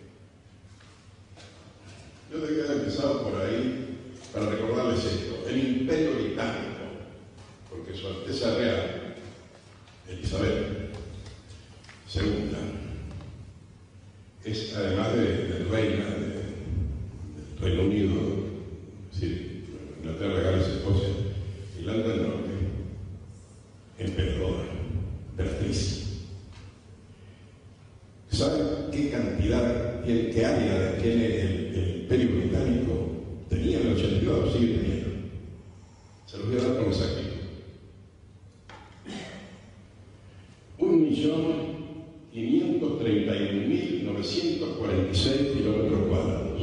Yo debía haber empezado por ahí para recordarles esto. El Imperio Británico, porque Su Alteza Real, Elizabeth segunda, es además de, de reina de, del Reino Unido, es decir, Inglaterra, Gales, Escocia, Irlanda del Norte, emperadora, emperatriz. ¿Saben qué cantidad, qué, qué área tiene el, el Imperio Británico? Tenía en el ochenta y dos, sigue teniendo. Se los voy a dar con exactitud. Un millón quinientos treinta y un mil novecientos cuarenta y seis kilómetros cuadrados.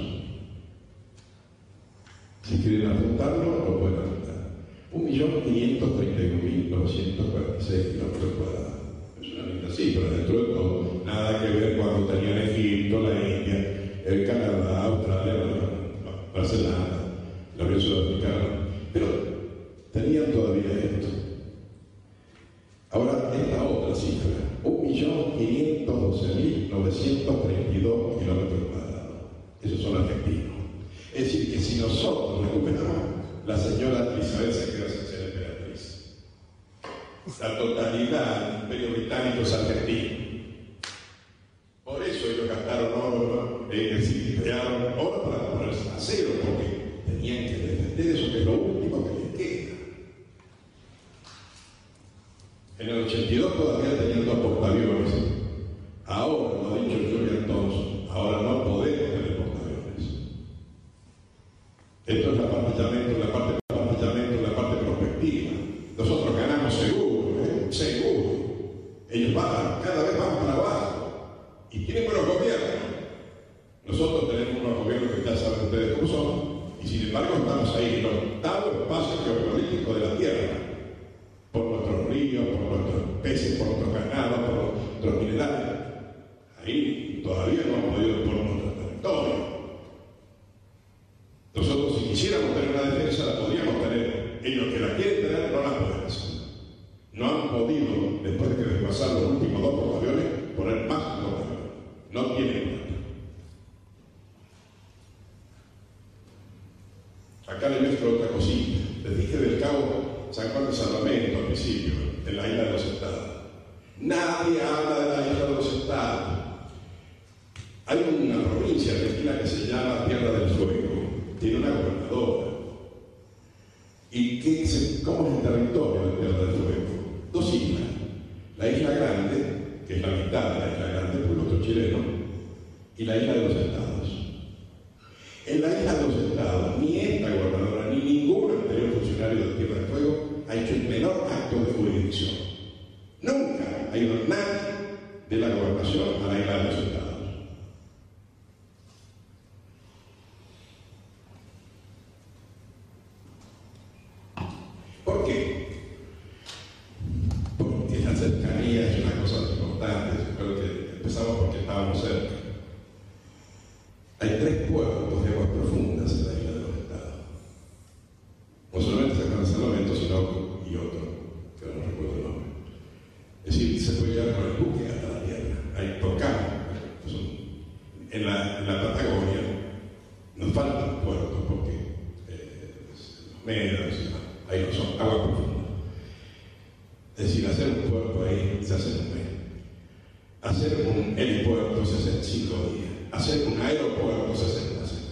Si quieren apuntarlo, lo pueden apuntar. Un millón quinientos treinta y un mil novecientos cuarenta y seis kilómetros cuadrados. Es una linda cifra dentro de todo. Nada que ver cuando tenían Egipto, la India, el Canadá, Australia, Nueva Zelanda, la Unión Sudamericana. Pero tenían todavía esto. Ahora, esta otra cifra, un millón quinientos doce mil novecientos treinta y dos kilómetros cuadrados. Esos son argentinos. Es decir, que si nosotros recuperamos, la señora Elizabeth se queda sin ser emperatriz. La totalidad del Imperio Británico es argentino. Por eso ellos gastaron oro, es decir, crearon oro para ponerse acero, porque tenían que defender eso, que es lo último que les queda. En el ochenta y dos todavía tenían dos portaaviones. Ahora, lo ha dicho Julian Thompson, ahora no podemos tener portaaviones. Esto es la parte llamento, la parte la parte llamento, la parte prospectiva. Nosotros ganamos seguro, ¿eh? seguro. Ellos van, cada vez van para abajo. Y tienen buenos gobiernos. Nosotros tenemos unos gobiernos que ya saben ustedes cómo son. Y sin embargo estamos ahí, en el octavo espacio geopolítico de la Tierra. Por nuestros ríos, por nuestros peces, por nuestros ganados, por nuestros minerales. Ahí todavía no hemos podido por nuestro territorio. Nosotros, si quisiéramos tener una defensa, la podríamos tener. Ellos que la quieren tener, no la pueden hacer. No han podido, después de que desplazaron los últimos dos portaaviones, poner más portaaviones. No tienen plata. Acá les muestro otra cosita. Les dije del Cabo San Juan de Salvamento al principio, en la isla de los Estados. Nadie habla de la isla de los Estados. Hay una provincia argentina que se llama Tierra del Fuego. Tiene una gobernadora. ¿Y qué es, cómo es el territorio de Tierra del Fuego? Dos islas. La isla Grande, que es la mitad de la isla Grande, por otro chileno, y la isla de los Estados. En la isla de los Estados, ni esta gobernadora, ni ningún anterior funcionario de Tierra del Fuego ha hecho el menor acto de jurisdicción. Nunca ha ido nadie de la gobernación a la isla de los Estados. ¿Por qué? Porque la cercanía es una cosa importante. Creo que empezamos porque estábamos cerca. Hay tres puertos de aguas profundas en la isla de los Estados. media, ahí no son, agua profunda. Es decir, hacer un puerto ahí se hace en un mes. Hacer un helipuerto se hace en cinco días. Hacer un aeropuerto se hace en una semana.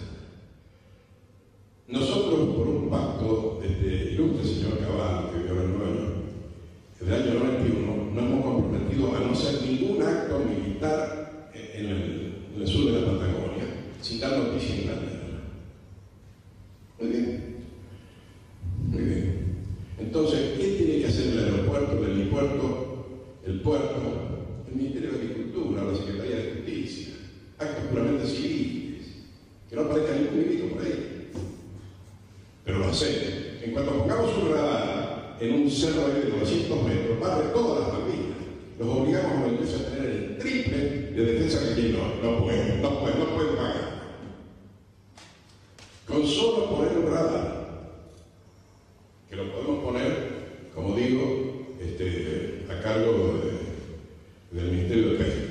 Nosotros, por un pacto del ilustre señor Cabal, que vivió en Nueva York, en el año noventa y uno, nos hemos comprometido a no hacer ningún acto militar en el, en el sur de la Patagonia, sin dar noticia en Inglaterra. Muy bien. Muy bien. Entonces, ¿quién tiene que hacer el aeropuerto, el helipuerto, el puerto? El Ministerio de Agricultura, la Secretaría de Justicia. Actos puramente civiles. Que no aparezca ningún milico por ahí. Pero lo hacemos. En cuanto pongamos un radar en un cerro de novecientos metros, va a ver todas las Malvinas. Los obligamos a volverse a tener el triple de defensa que aquí no, no pueden, no pueden, no pueden pagar. Con solo poner un radar, que lo podemos poner, como digo, este, a cargo de, del Ministerio de Pesca.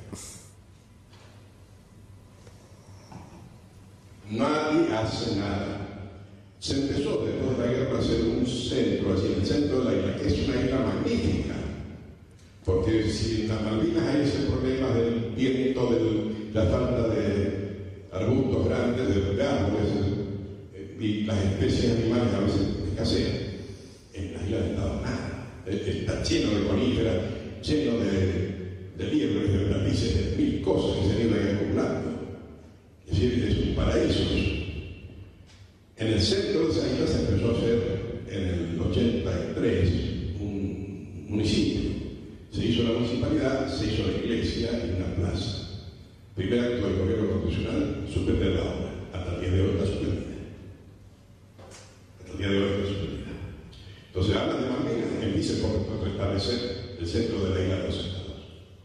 Nadie hace nada. Se empezó después de la guerra a hacer un centro, así en el centro de la isla, que es una isla magnífica, porque si en las Malvinas hay ese problema del viento, de la falta de arbustos grandes, de árboles, y las especies animales a veces escasean, en la isla de Estado nada, está lleno de coníferas, lleno de, de liebres, de perdices, de mil cosas que se han ido ahí acumulando. Es decir, es un paraíso eso. En el centro de esa isla se empezó a hacer en el ochenta y tres un municipio. Se hizo la municipalidad, se hizo la iglesia y una plaza. Primer acto del gobierno constitucional, suspender la obra. Hasta el día de hoy está suspendida. Hasta el día de hoy está suspendida. Entonces hablan de Malvinas, empiecen por restablecer el centro de la isla de los Estados.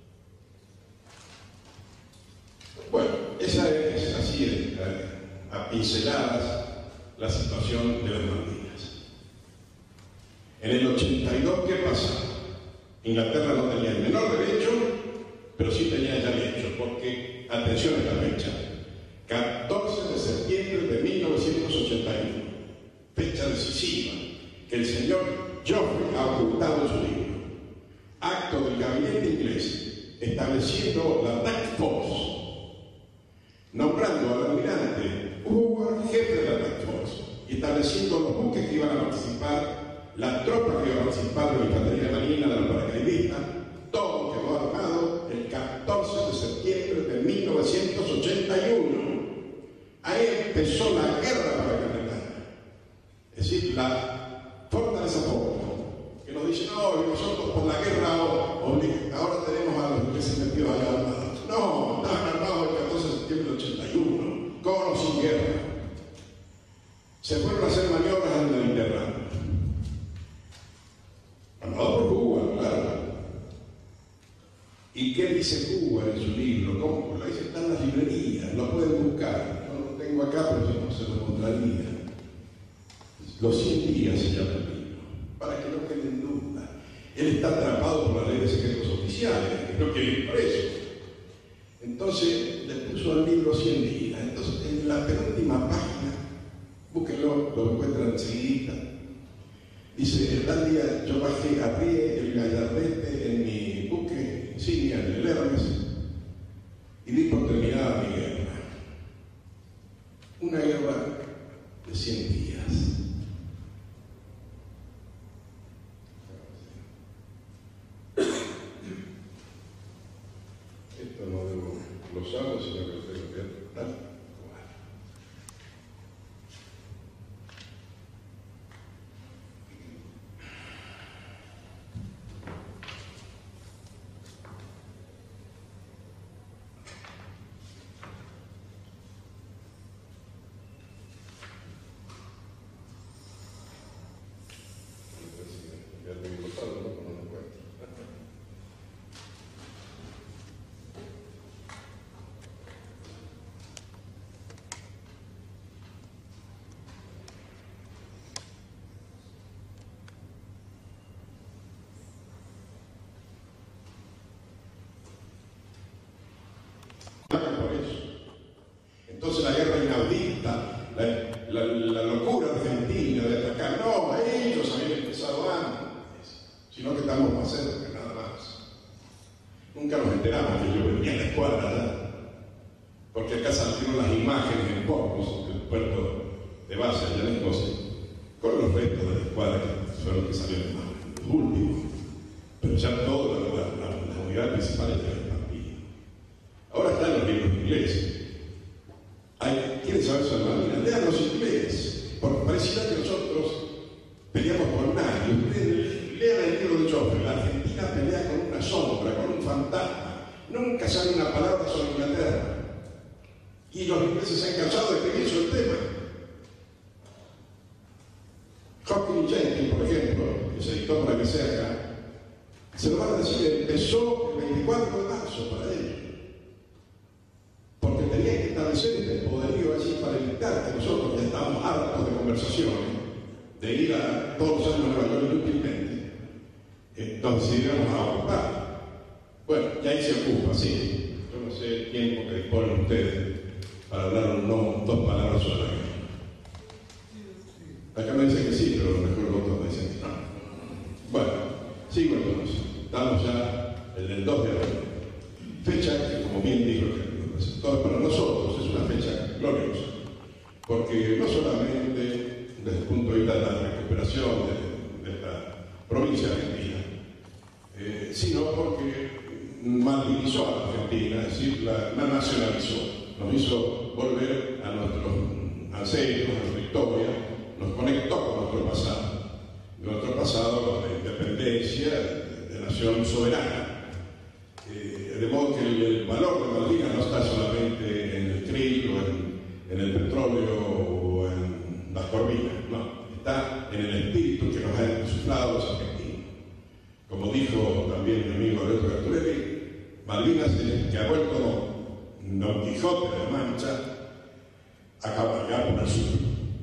Bueno, esa es así, es, a pinceladas, la situación de las Malvinas. En el ochenta y dos, ¿qué pasa? Inglaterra no tenía el menor derecho, pero sí tenía ya derecho, porque, atención a esta fecha, catorce de septiembre de mil novecientos ochenta y uno, fecha decisiva, que el señor Joffrey ha ocultado en su libro. Acto del gabinete inglés, estableciendo la Task Force, nombrando al almirante Howard jefe de la Task Force y estableciendo los buques que iban a participar, las tropas que iban a participar de la infantería marina, de los paracaidistas, todo quedó armado el catorce de septiembre de mil novecientos ochenta y uno. Ahí empezó la guerra para Gran Bretaña. Es decir, la fortaleza poco, que nos dicen, no, nosotros por la guerra ahora tenemos a los que se metieron allá armados. No, estaban armados el catorce de septiembre del ochenta y uno, con o sin guerra. Se fueron a hacer maniobras en el Mediterráneo. Armado por Cuba, claro. ¿Y qué dice Cuba en su libro? ¿Cómo? Lo dice, está en las librerías, lo pueden buscar. No lo tengo acá, pero yo no se lo encontraría. Los cien días se llama el libro, para que no queden dudas. Él está atrapado por la ley de secretos oficiales, que no quiere ir preso. Entonces le puso al libro cien días. Entonces en la penúltima página, búsquenlo, lo encuentran enseguida. Dice, el tal día yo bajé, abrí el gallardete en mi buque insignia en el Hermes y di por terminada mi guerra. Una guerra de cien días. Esto no debo glosarlo, sino que lo tengo que ver tal cual. Ya lo tengo glosado, ¿no? Pero no lo encuentro. Por eso. Entonces la guerra inaudita, la, la, la locura argentina de atacar aparecieron las imágenes en Portsmouth, del puerto de base allá en Escocia, con los restos de la escuadra que fueron los que salieron más, los últimos. Pero ya todas las la, la, la unidades principales ya están vivas. Ahora están los libros en inglés. Hay, ¿quieren saber sobre Malvinas? Lean los ingleses. Porque pareciera que nosotros peleamos con nadie. Ustedes lean el libro de Joffre. La Argentina pelea con una sombra, con un fantasma. Nunca sale una palabra sobre Inglaterra. Y los ingleses se han cansado de escribir sobre el tema. Hopkins Jenkins, por ejemplo, que se editó para que sea acá, se lo van a decir que empezó el veinticuatro de marzo para ellos. Porque tenía que establecer este poderío así para evitar que nosotros ya estábamos hartos de conversaciones, de ir a todos los años a Nueva York inútilmente, entonces decidimos a ocupar. Bueno, ya ahí se ocupa, sí. Yo no sé el tiempo que disponen ustedes para hablar no, dos palabras sobre la guerra. Acá me dicen que sí, pero a lo mejor los otros me dicen que no. Bueno, sigo entonces. Estamos ya en el dos de abril. Fecha que, como bien dijo el presentador, para nosotros es una fecha gloriosa. Porque no solamente desde el punto de vista de la recuperación de, de esta provincia argentina, eh, sino porque malvinizó a la Argentina, es decir, la, la nacionalizó. Nos hizo volver a nuestros ancestros, a nuestra historia, nos conectó con nuestro pasado, nuestro pasado de independencia, de, de nación soberana. Eh, de modo que el, el valor de Malvinas no está solamente en el krill o en, en el petróleo o en las corvinas, no, está en el espíritu que nos ha insuflado los argentinos. Como dijo también mi amigo Alberto Berturelli, Malvinas es que ha vuelto Don Quijote de la Mancha a cabalgar por el sur.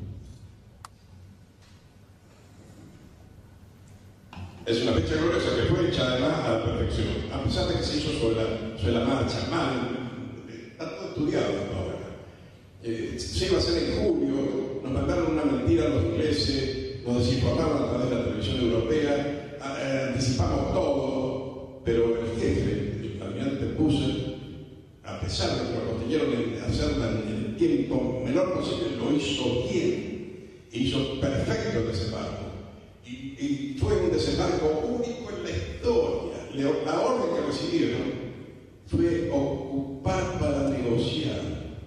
Es una fecha gloriosa que fue hecha además a la perfección, a pesar de que se hizo sobre la, sobre la marcha, mal, está todo estudiado ahora. Eh, se iba a hacer en julio, nos mandaron una mentira a los ingleses, nos desinformaron a través de la televisión europea, eh, anticipamos todo, pero el jefe, el almirante Puser, a pesar de que lo consiguieron hacerla en el tiempo menor posible, lo hizo bien, hizo perfecto el desembarco. Y, y fue un desembarco único en la historia. La orden que recibieron fue ocupar para negociar,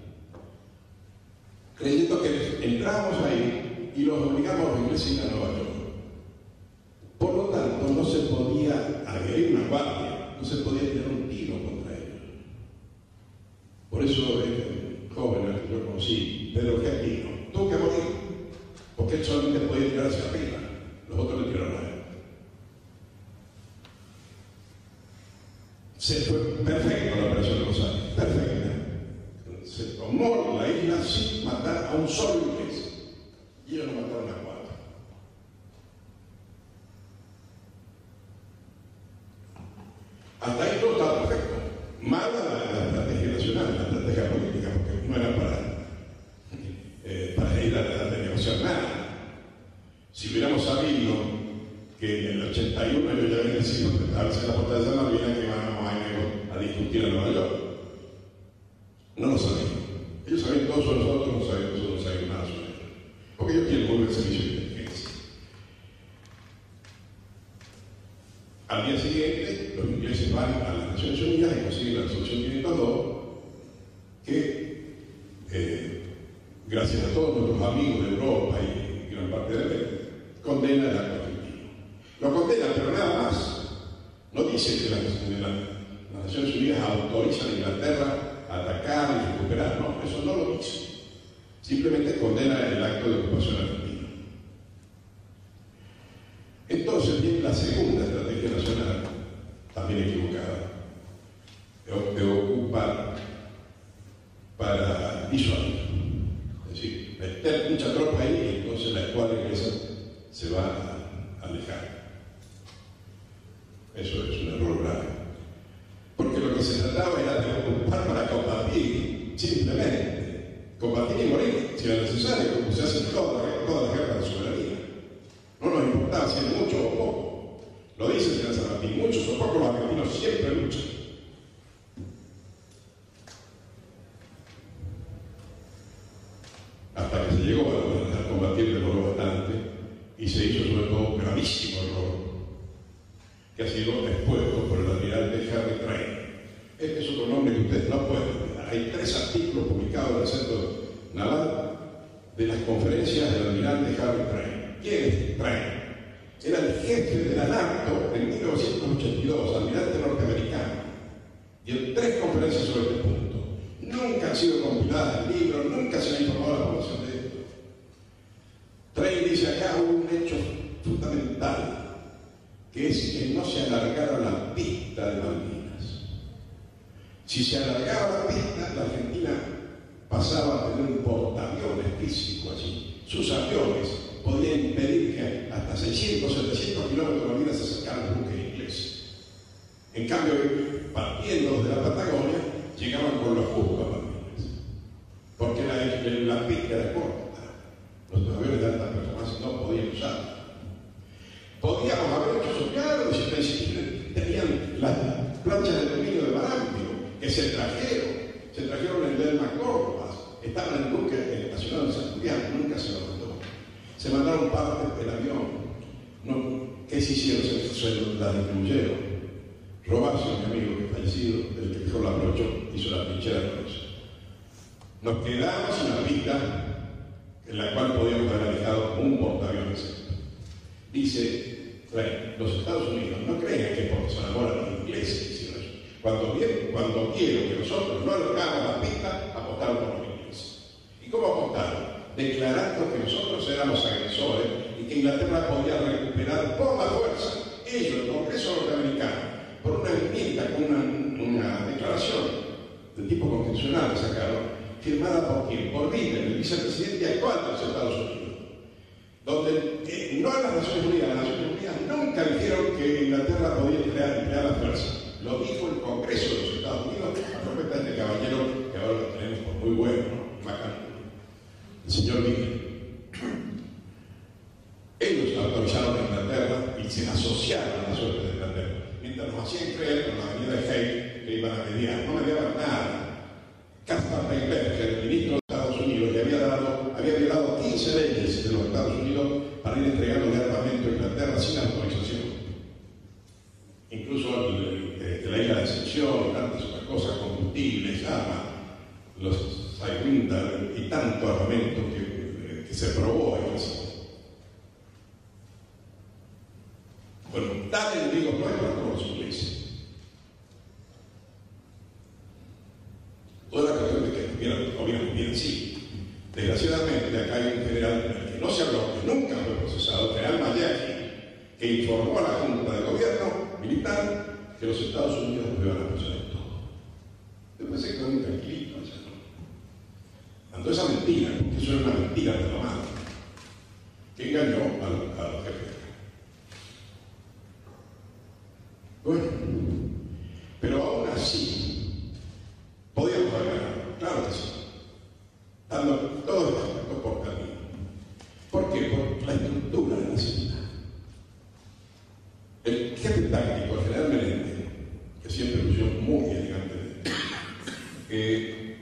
creyendo que entramos ahí y los obligamos a los ingleses a Nueva York. Por lo tanto, no se podía agredir una guardia, no se podía tirar un tiro contra ellos. Por eso el joven al que yo conocí, Pedro Giacchino, tuvo que morir, porque él solamente podía tirar hacia arriba. Los otros le tiraron a él. Se fue perfecto la operación de Rosario, perfecta. Se tomó la isla sin matar a un solo inglés. Y ellos lo mataron a cuatro. Hasta ahí todo estaba perfecto. Mala la, la estrategia nacional, la estrategia política, porque no era para, eh, para ir a, a, a negociar nada. Si hubiéramos sabido que en el ochenta y uno yo ya había decidido prepararse la puerta de San Malvinas que íbamos a, a discutir en Nueva York. No lo sabían. Ellos sabían todo sobre nosotros, no sabían, nosotros no sabían nada sobre ellos. Porque ellos tienen muy buen servicio de inteligencia. Al día siguiente, los ingleses van a las Naciones Unidas y consiguen la resolución quinientos dos, que, eh, gracias a todos nuestros amigos de Europa y gran parte de América, condena el acto argentino. Lo condena, pero nada más. No dice que las, la, las Naciones Unidas autorizan a Inglaterra a atacar y recuperar, no, eso no lo dice. Simplemente condena el acto de ocupación argentina. Entonces viene la segunda estrategia nacional, también equivocada, de ocupar para disuadir. Es decir, meter mucha tropa ahí y entonces la escuadra inglesa se va a alejar. Eso es un error grave. Porque lo que se trataba era de ocupar para combatir, simplemente. Combatir y morir, si era necesario, como se hace en toda la, toda la guerra de soberanía. No nos importaba si era mucho o poco. Lo dice el señor San Martín, muchos o pocos, los argentinos siempre luchan. adelante y se hizo sobre todo un gravísimo error que ha sido expuesto por el almirante Harry Train. Este es otro nombre que ustedes no pueden olvidar. Hay tres artículos publicados en el Centro Naval de las conferencias del almirante Harry Train. ¿Quién es Train? Era el jefe de la NATO en mil novecientos ochenta y dos, almirante norteamericano. Dio tres conferencias sobre este punto. Nunca han sido compiladas en libros, nunca se ha informado a la población de esto. Train dice acá un hecho fundamental, que es que no se alargara la pista de Malvinas. Si se alargaba la pista, la Argentina pasaba a tener un portaaviones físico allí. Sus aviones podían impedir que hasta seiscientos, setecientos kilómetros de Malvinas se acercaran los buques ingleses. En cambio, partiendo de la Patagonia, llegaban con los buques a Malvinas. Porque la, la pista era corta. Los aviones de alta performance no podían usar. Podíamos haber hecho eso, claro, si tenían las planchas de aluminio de Marambio, que se trajeron, se trajeron en Delma Córdoba, estaban en el buque estacionado en San Julián, nunca se lo mandó. Se mandaron partes del avión. No, ¿qué se hicieron? Se, se la distribuyeron. Robacio, mi amigo que fallecido, el que mejor la aprovechó, hizo la trinchera con eso. Nos quedamos sin la pista en la cual podíamos haber manejado un portaaviones. Dice, los Estados Unidos no crean que porque son ahora los ingleses que hicieron eso. Cuando vieron, cuando vieron que nosotros no alargábamos la pista, apostaron por los ingleses. ¿Y cómo apostaron? Declarando que nosotros éramos agresores y que Inglaterra podía recuperar por la fuerza. Ellos, el Congreso norteamericano, por una enmienda, con una, una declaración de tipo constitucional sacaron, firmada por quién? Por Biden, el vicepresidente actual de los Estados Unidos. Donde eh, no en las Naciones Unidas, las Naciones Unidas nunca dijeron que Inglaterra podía emplear, emplear la fuerza. Lo dijo el Congreso de los Estados Unidos a propuesta de este caballero que ahora lo tenemos por muy bueno, ¿no? Bacán. El señor Biden. Ellos autorizaron a Inglaterra y se asociaron a la suerte de Inglaterra. Mientras nos hacían creer con la avenida de Hague que iban a mediar, no mediaban nada. Caspar Weinberger, el ministro de Estados Unidos, le había dado, había violado quince leyes de los Estados Unidos para ir entregando armamento a Inglaterra sin autorización. Incluso el, el, la isla de excepción y tantas otras cosas, combustibles, armas, los Sidewinder y tanto armamento que, que se probó ahí. Bueno, tan enemigos nuestros como los ingleses. Toda la cuestión de que hubiéramos bien, sí. Desgraciadamente, acá hay un general que no se habló, que nunca fue procesado, general Mayaki, que informó a la Junta de Gobierno militar que los Estados Unidos nos iban a procesar todo. Después se quedó muy tranquilito allá, ¿no? Mandó esa mentira, porque eso era una mentira de la madre, que engañó a, a los jefes. Bueno, pero aún así, podíamos haber ganado, claro que sí, dando todos los aspectos por camino. ¿Por qué? Por la estructura de la seguridad. El jefe táctico, el general Menéndez, que siempre lució muy elegantemente, eh,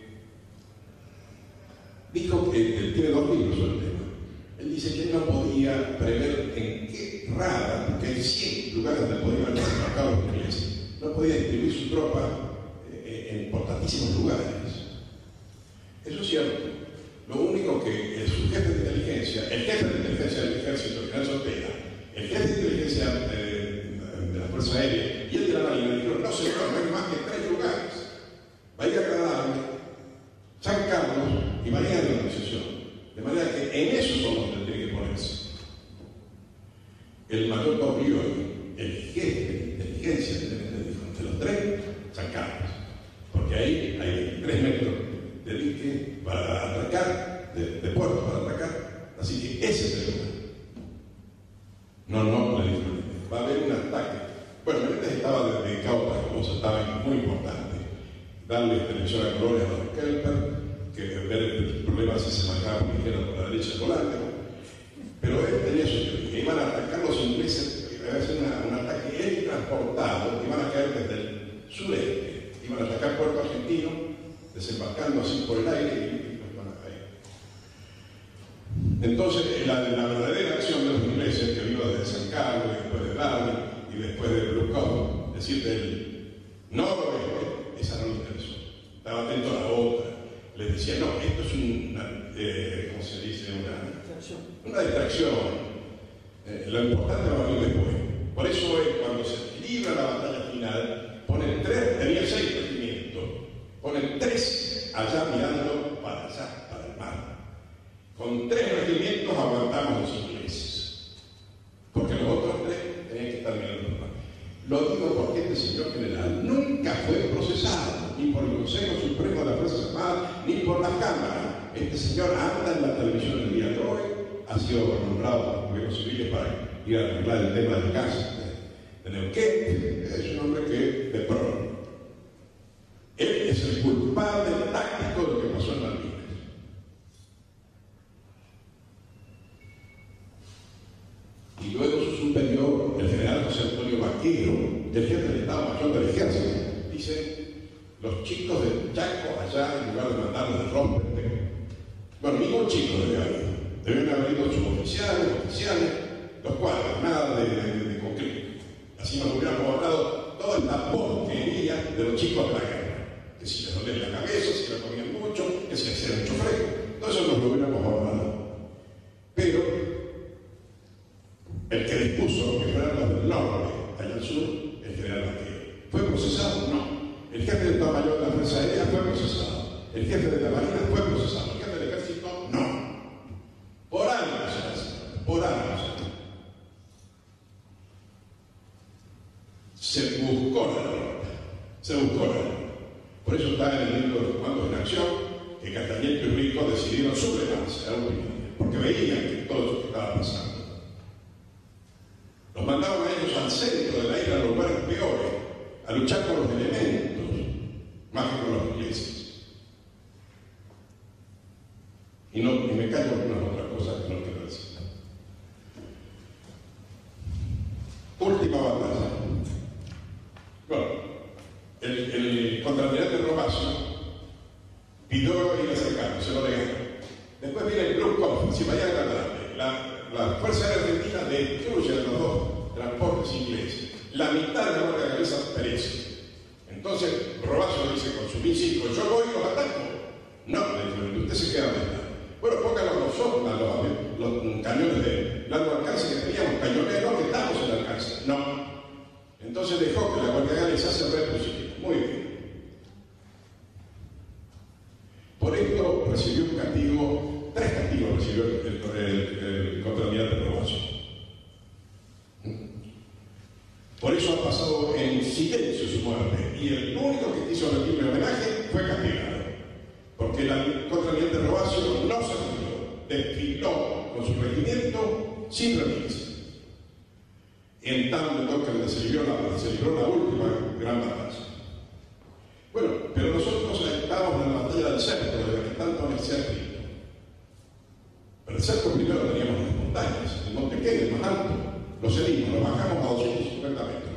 dijo que él tiene dos libros sobre el tema. Él dice que él no podía prever en qué rada, porque hay cien lugares donde podían haber desembarcado los ingleses, no podía distribuir su tropa eh, en importantísimos lugares. Eso es cierto. Lo único que el subjefe de inteligencia, el jefe de inteligencia del ejército, el general Sotera, el jefe de inteligencia eh, de la Fuerza Aérea y el de la Marina dijeron: no señor, no hay más que tres lugares: Bahía Agradable, San Carlos y Bahía de la Concepción. De manera que en eso son donde tiene que ponerse. El mayor Gabriel, el jefe de inteligencia, dijo: entre los tres, San Carlos, porque ahí hay tres metros de dique para atracar, de, de puerto para atracar, así que ese es el lugar. No, no, le dijo: va a haber un ataque. Bueno, Menéndez estaba dedicado a otras cosas, estaba muy importante. Darle televisión a colores a los Kelper, que ver el problema si se manejaba por ligera por la derecha volante, pero él tenía su teoría. Iban a atacar los ingleses, iba a ser una, un ataque aéreo transportado, iban a caer desde el sureste, iban a atacar Puerto Argentino, desembarcando así por el aire y, y pues van a caer. Entonces, la, la verdadera después de Darwin y después de Brukov, es decir, del noroeste, esa no le interesó. Estaba atento a la otra. Les decía, no, esto es una, eh, ¿cómo se dice? Una distracción. Una distracción. Eh, lo importante va a venir después. Por eso es cuando se libra la batalla final, ponen tres, tenía seis regimientos, ponen tres allá mirando para allá, para el mar. Con tres regimientos aguantamos los ingleses, porque los otros tres tenían que estar mirando para el mar. Lo digo porque este señor general nunca fue procesado, ni por el Consejo Supremo de las Fuerzas Armadas, ni por la Cámara. Este señor anda en la televisión del día de hoy, ha sido nombrado por los gobiernos civiles para ir a arreglar el tema del cáncer de Neuquén. Es un hombre que de pronto. Él es el culpable táctico de lo que pasó en Malvinas. Y luego su superior, el general José Antonio Vaquero, el jefe del Estado Mayor del Ejército, dice: los chicos del Chaco allá, en lugar de mandarlos de Romperte, bueno, ningún chico debe haber ido. Deben haber ido suboficiales, oficiales, los cuadros, nada de, de, de concreto. Así nos hubiéramos ahorrado toda esta porquería de los chicos de la guerra. Que si les dolía la cabeza, si la comían mucho, que si les hacía mucho fresco. Todo eso nos lo hubiéramos ahorrado. Pero el que dispuso que fueran los del norte, allá al sur, el general Vaquero. ¿Fue procesado? No. El jefe del Estado Mayor de la Fuerza Aérea fue procesado. El jefe de la Marina fue procesado. El jefe del Ejército, no. Por algo se hace. Por algo se hace. Se buscó la derrota. Se buscó la derrota. Por eso está en el libro de los comandos en acción que Castañeto y Rico decidieron sublevarse a la última día, porque veían que todo eso que estaba pasando. Los mandaban a ellos al centro de la isla, a los lugares peores, a luchar con los elementos, más que con los ingleses. Y, no, y me callo algunas otras cosas que no quiero decir. Última batalla. Bueno, el, el contraalmirante Robacio pidió ir a acercarlo, se lo negaron. Después viene el Brukov, si vayan a adelante. La, la Fuerza Aérea Argentina destruye los dos transportes ingleses. La mitad de la Guardia Galesa perece. Entonces Robacio dice con su misil: yo voy y los ataco. No, le dijo, usted se queda donde está. Bueno, pongan los Osborne, los, los cañones de largo alcance que teníamos, cañoneros que estamos en alcance. No. Entonces dejó que la Guardia Galesa se repusiera. Muy bien. Por esto recibió un castigo, tres castigos recibió el, el, el, el contraalmirante Robacio. Por eso ha pasado en silencio su muerte, y el único que quiso rendirle homenaje fue castigado, porque el contraalmirante Robacio no se rindió, desfiló con su regimiento sin rendirse. En tanto que se libró la, se libró la última gran batalla. Bueno, pero nosotros estábamos en la batalla del cerco, de la que tanto me se ha escrito. Pero el cerco primero lo teníamos en las montañas, el Monte Kennedy, el más alto. Lo cedimos, lo bajamos a doscientos cincuenta metros.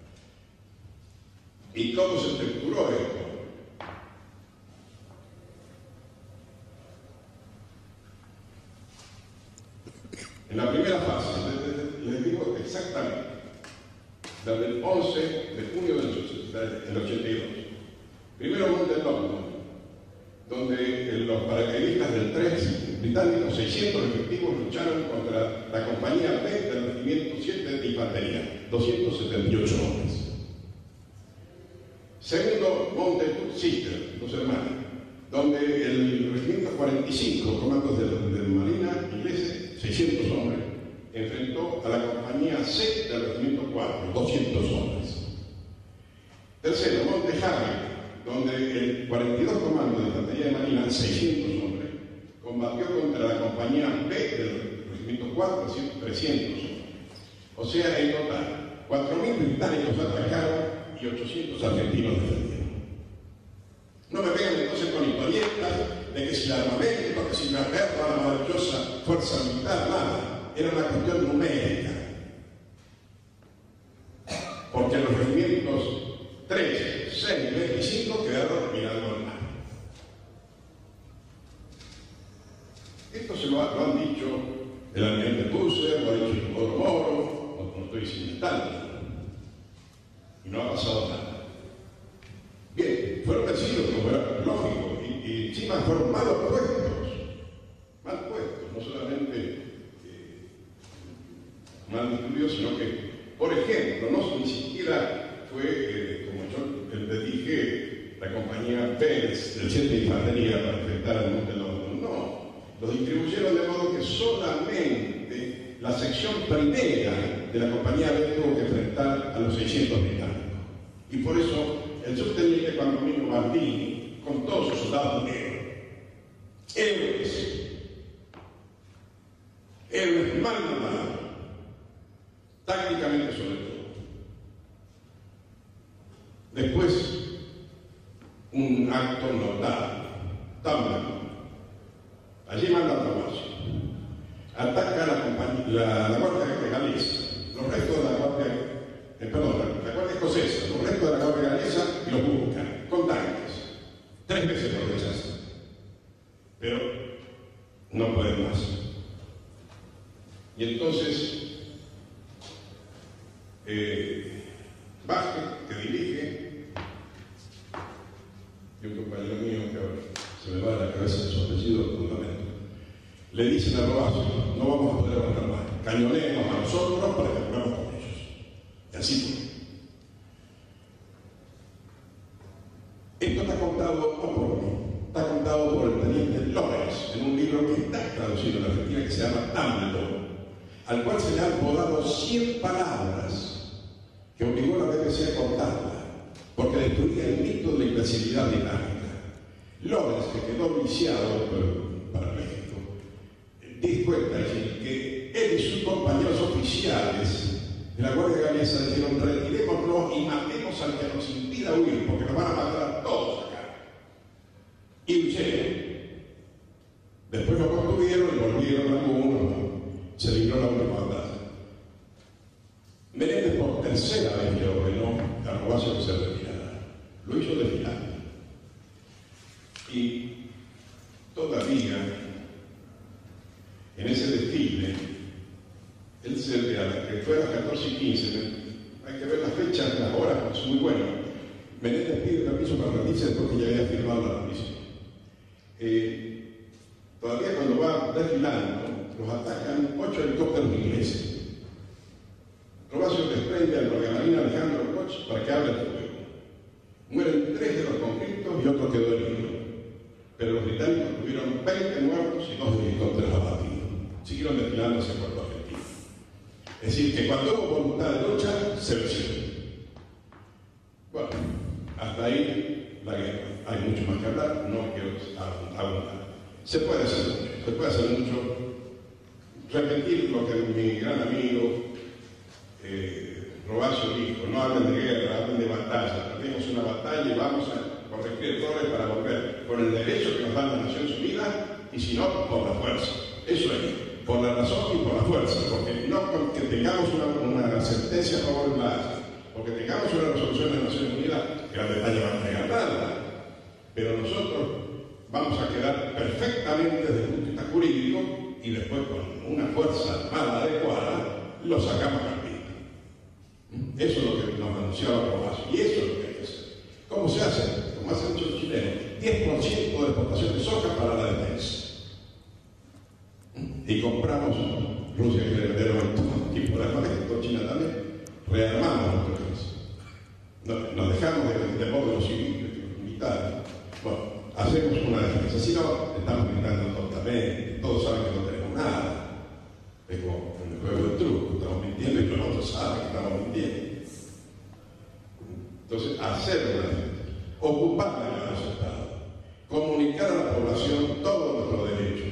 ¿Y cómo se estructuró esto? En la primera fase, les digo exactamente, desde el once de junio del ochenta y dos. Primero Monte London, donde los paracaidistas del tres británicos, seiscientos efectivos, lucharon contra la compañía B del regimiento siete de infantería, doscientos setenta y ocho hombres. Segundo, Monte Sister, los hermanos, donde el regimiento cuarenta y cinco, comandos de, de Marina ingleses, seiscientos hombres, enfrentó a la compañía C del regimiento cuatro, doscientos hombres. Tercero, Monte Harry, donde el cuarenta y dos comando de infantería de Marina, seiscientos hombres, combatió contra la compañía B del regimiento cuatro, trescientos hombres. O sea, en total, cuatro mil británicos atacaron y ochocientos argentinos defendieron. No me vengan entonces con historietas de que si el armamento, que si Inglaterra, la maravillosa fuerza militar, nada. Era una cuestión numérica. Porque los regimientos tres, seis, veinticinco quedaron mirando al mar. Esto se lo, ha, lo han dicho el almirante Busser, lo ha dicho el Moro, no estoy occidental. Y no ha pasado nada. Bien, fueron vencidos, como era lógico, y, y encima fueron malos puestos. Mal puestos, no solamente eh, mal distribuidos, sino que, por ejemplo, no ni siquiera fue, eh, como yo le dije, la compañía Pérez del siete de Infantería para enfrentar al Monte London. No, los distribuyeron de modo que solamente la sección primera de la compañía B tuvo que enfrentar a los seiscientos británicos. Y por eso el subteniente Condomino Baldini, con todos sus soldados negros, héroes, héroes mal mandados, tácticamente sobre todo. Después, un acto notable, Tablin. Allí manda a Tomasio. Ataca a la, compañía, la, la Guardia Galesa, los restos de la Guardia, eh, perdón, la, la Guardia Escocesa, los restos de la Guardia Galesa y los buscan, con tanques. Tres veces lo rechazan. Pero no pueden más. Y entonces, eh, Vázquez, que dirige, y un compañero mío que ahora se me va a la cabeza de su apellido, fundamento, le dicen a Robazo: no vamos a poder aguantar más, cañoneemos a nosotros para que jugamos con ellos. Y así fue. Esto está contado no por mí, está contado por el teniente Lawrence en un libro que está traducido en la Argentina que se llama Dumbledore, al cual se le han podado cien palabras que obligó a la B B C a cortarla, porque destruía el mito de la invencibilidad británica. Lawrence, que quedó viciado para México, di cuenta decir, que él y sus compañeros oficiales de la Guardia Galesa dijeron: retirémonos y matemos al que nos impida huir, porque nos van a matar a todos acá. Y huyeron. Después lo contuvieron y volvieron a algunos. Se libró la última batalla. Menéndez por tercera vez le ordenó a Robacio que se retirara. Lo hizo desfilando. Y todavía, en ese desfile, él se que fue a las catorce y quince, hay que ver las fechas, las horas, es muy bueno. Menéndez pide permiso para retirarse después que ya había firmado la noticia. Eh, todavía cuando va desfilando, los atacan ocho helicópteros ingleses. Robacio desprende al guardiamarina Alejandro Koch para que abra el fuego. Mueren tres de los conflictos y otro quedó herido. Pero los británicos tuvieron veinte muertos y dos helicópteros abatidos. Siguieron desfilando hacia Puerto Argentino. Es decir, que cuando hubo voluntad de lucha, se venció. Bueno, hasta ahí la guerra. Hay mucho más que hablar, no quiero abundar. Se puede hacer mucho, se puede hacer mucho. Repetir lo que mi gran amigo eh, Robacio dijo: no hablen de guerra, hablen de batalla. Perdimos una batalla y vamos a corregir errores para volver con el derecho que nos dan las Naciones Unidas, y si no, por la fuerza. Eso es, por la razón y por la fuerza, porque no porque tengamos una, una sentencia a favor de la Haya, porque tengamos una resolución de las Naciones Unidas, que Gran Bretaña va a negar nada, pero nosotros vamos a quedar perfectamente desde el punto de vista jurídico, y después con una fuerza armada adecuada lo sacamos al pico. Eso es lo que nos anunciaba Robacio, y eso es lo que hay que hacer. ¿Cómo se hace? Como hacen muchos chilenos: diez por ciento de exportación de soja para la defensa. Y compramos, Rusia quiere vender a y por además de China también, rearmamos nuestro ejército. Nos, nos dejamos de, de modo de los civiles, de los militares. Bueno, hacemos una defensa. Si no, estamos gritando tontamente, todos saben que no tenemos nada. Es como en el juego del truco, estamos mintiendo y los otros saben que estamos mintiendo. Entonces, hacer una defensa, ocupar a los estados, comunicar a la población todos nuestros derechos,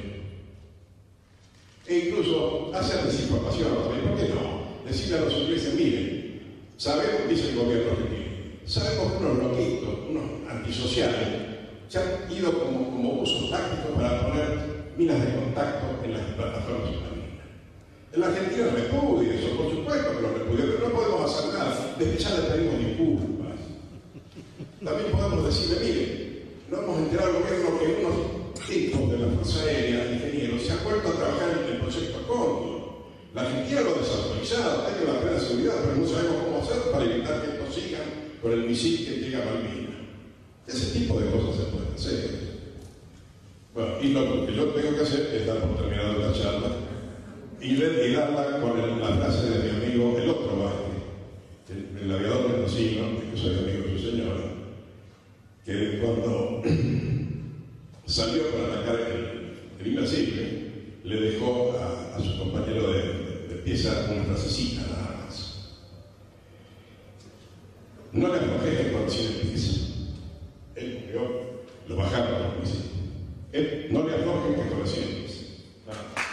e incluso hacer desinformación también. ¿Por qué no? Decirle a los ingleses: miren, sabemos, dice el gobierno argentino, sabemos que unos loquitos, unos antisociales, se han ido como, como usos tácticos para poner minas de contacto en las plataformas submarinas. En la Argentina repudia eso, por supuesto que lo repudia, pero no podemos hacer nada. Desde ya le pedimos disculpas. También podemos decirle: miren, no hemos enterado al gobierno que unos tipos de la Fuerza Aérea, ingenieros, se han vuelto a trabajar en el proyecto Cóndor. La entierro desautorizado, hay que la plena seguridad, pero no sabemos cómo hacer para evitar que estos sigan con el misil que llega a Malvinas. Ese tipo de cosas se pueden hacer. Bueno, y lo que yo tengo que hacer es dar por terminado la charla y, y darla con el, la frase de mi amigo, el otro Vázquez, el, el aviador mendocino, que soy amigo de su señora, que cuando salió para atacar el, el Invencible, le dejó a, a su compañero de, de, de pieza una frasecita nada más. No le aflojes que recién empieza. Él murió, lo bajaron a la policía. Él no le aflojen que recién empieza. Nada.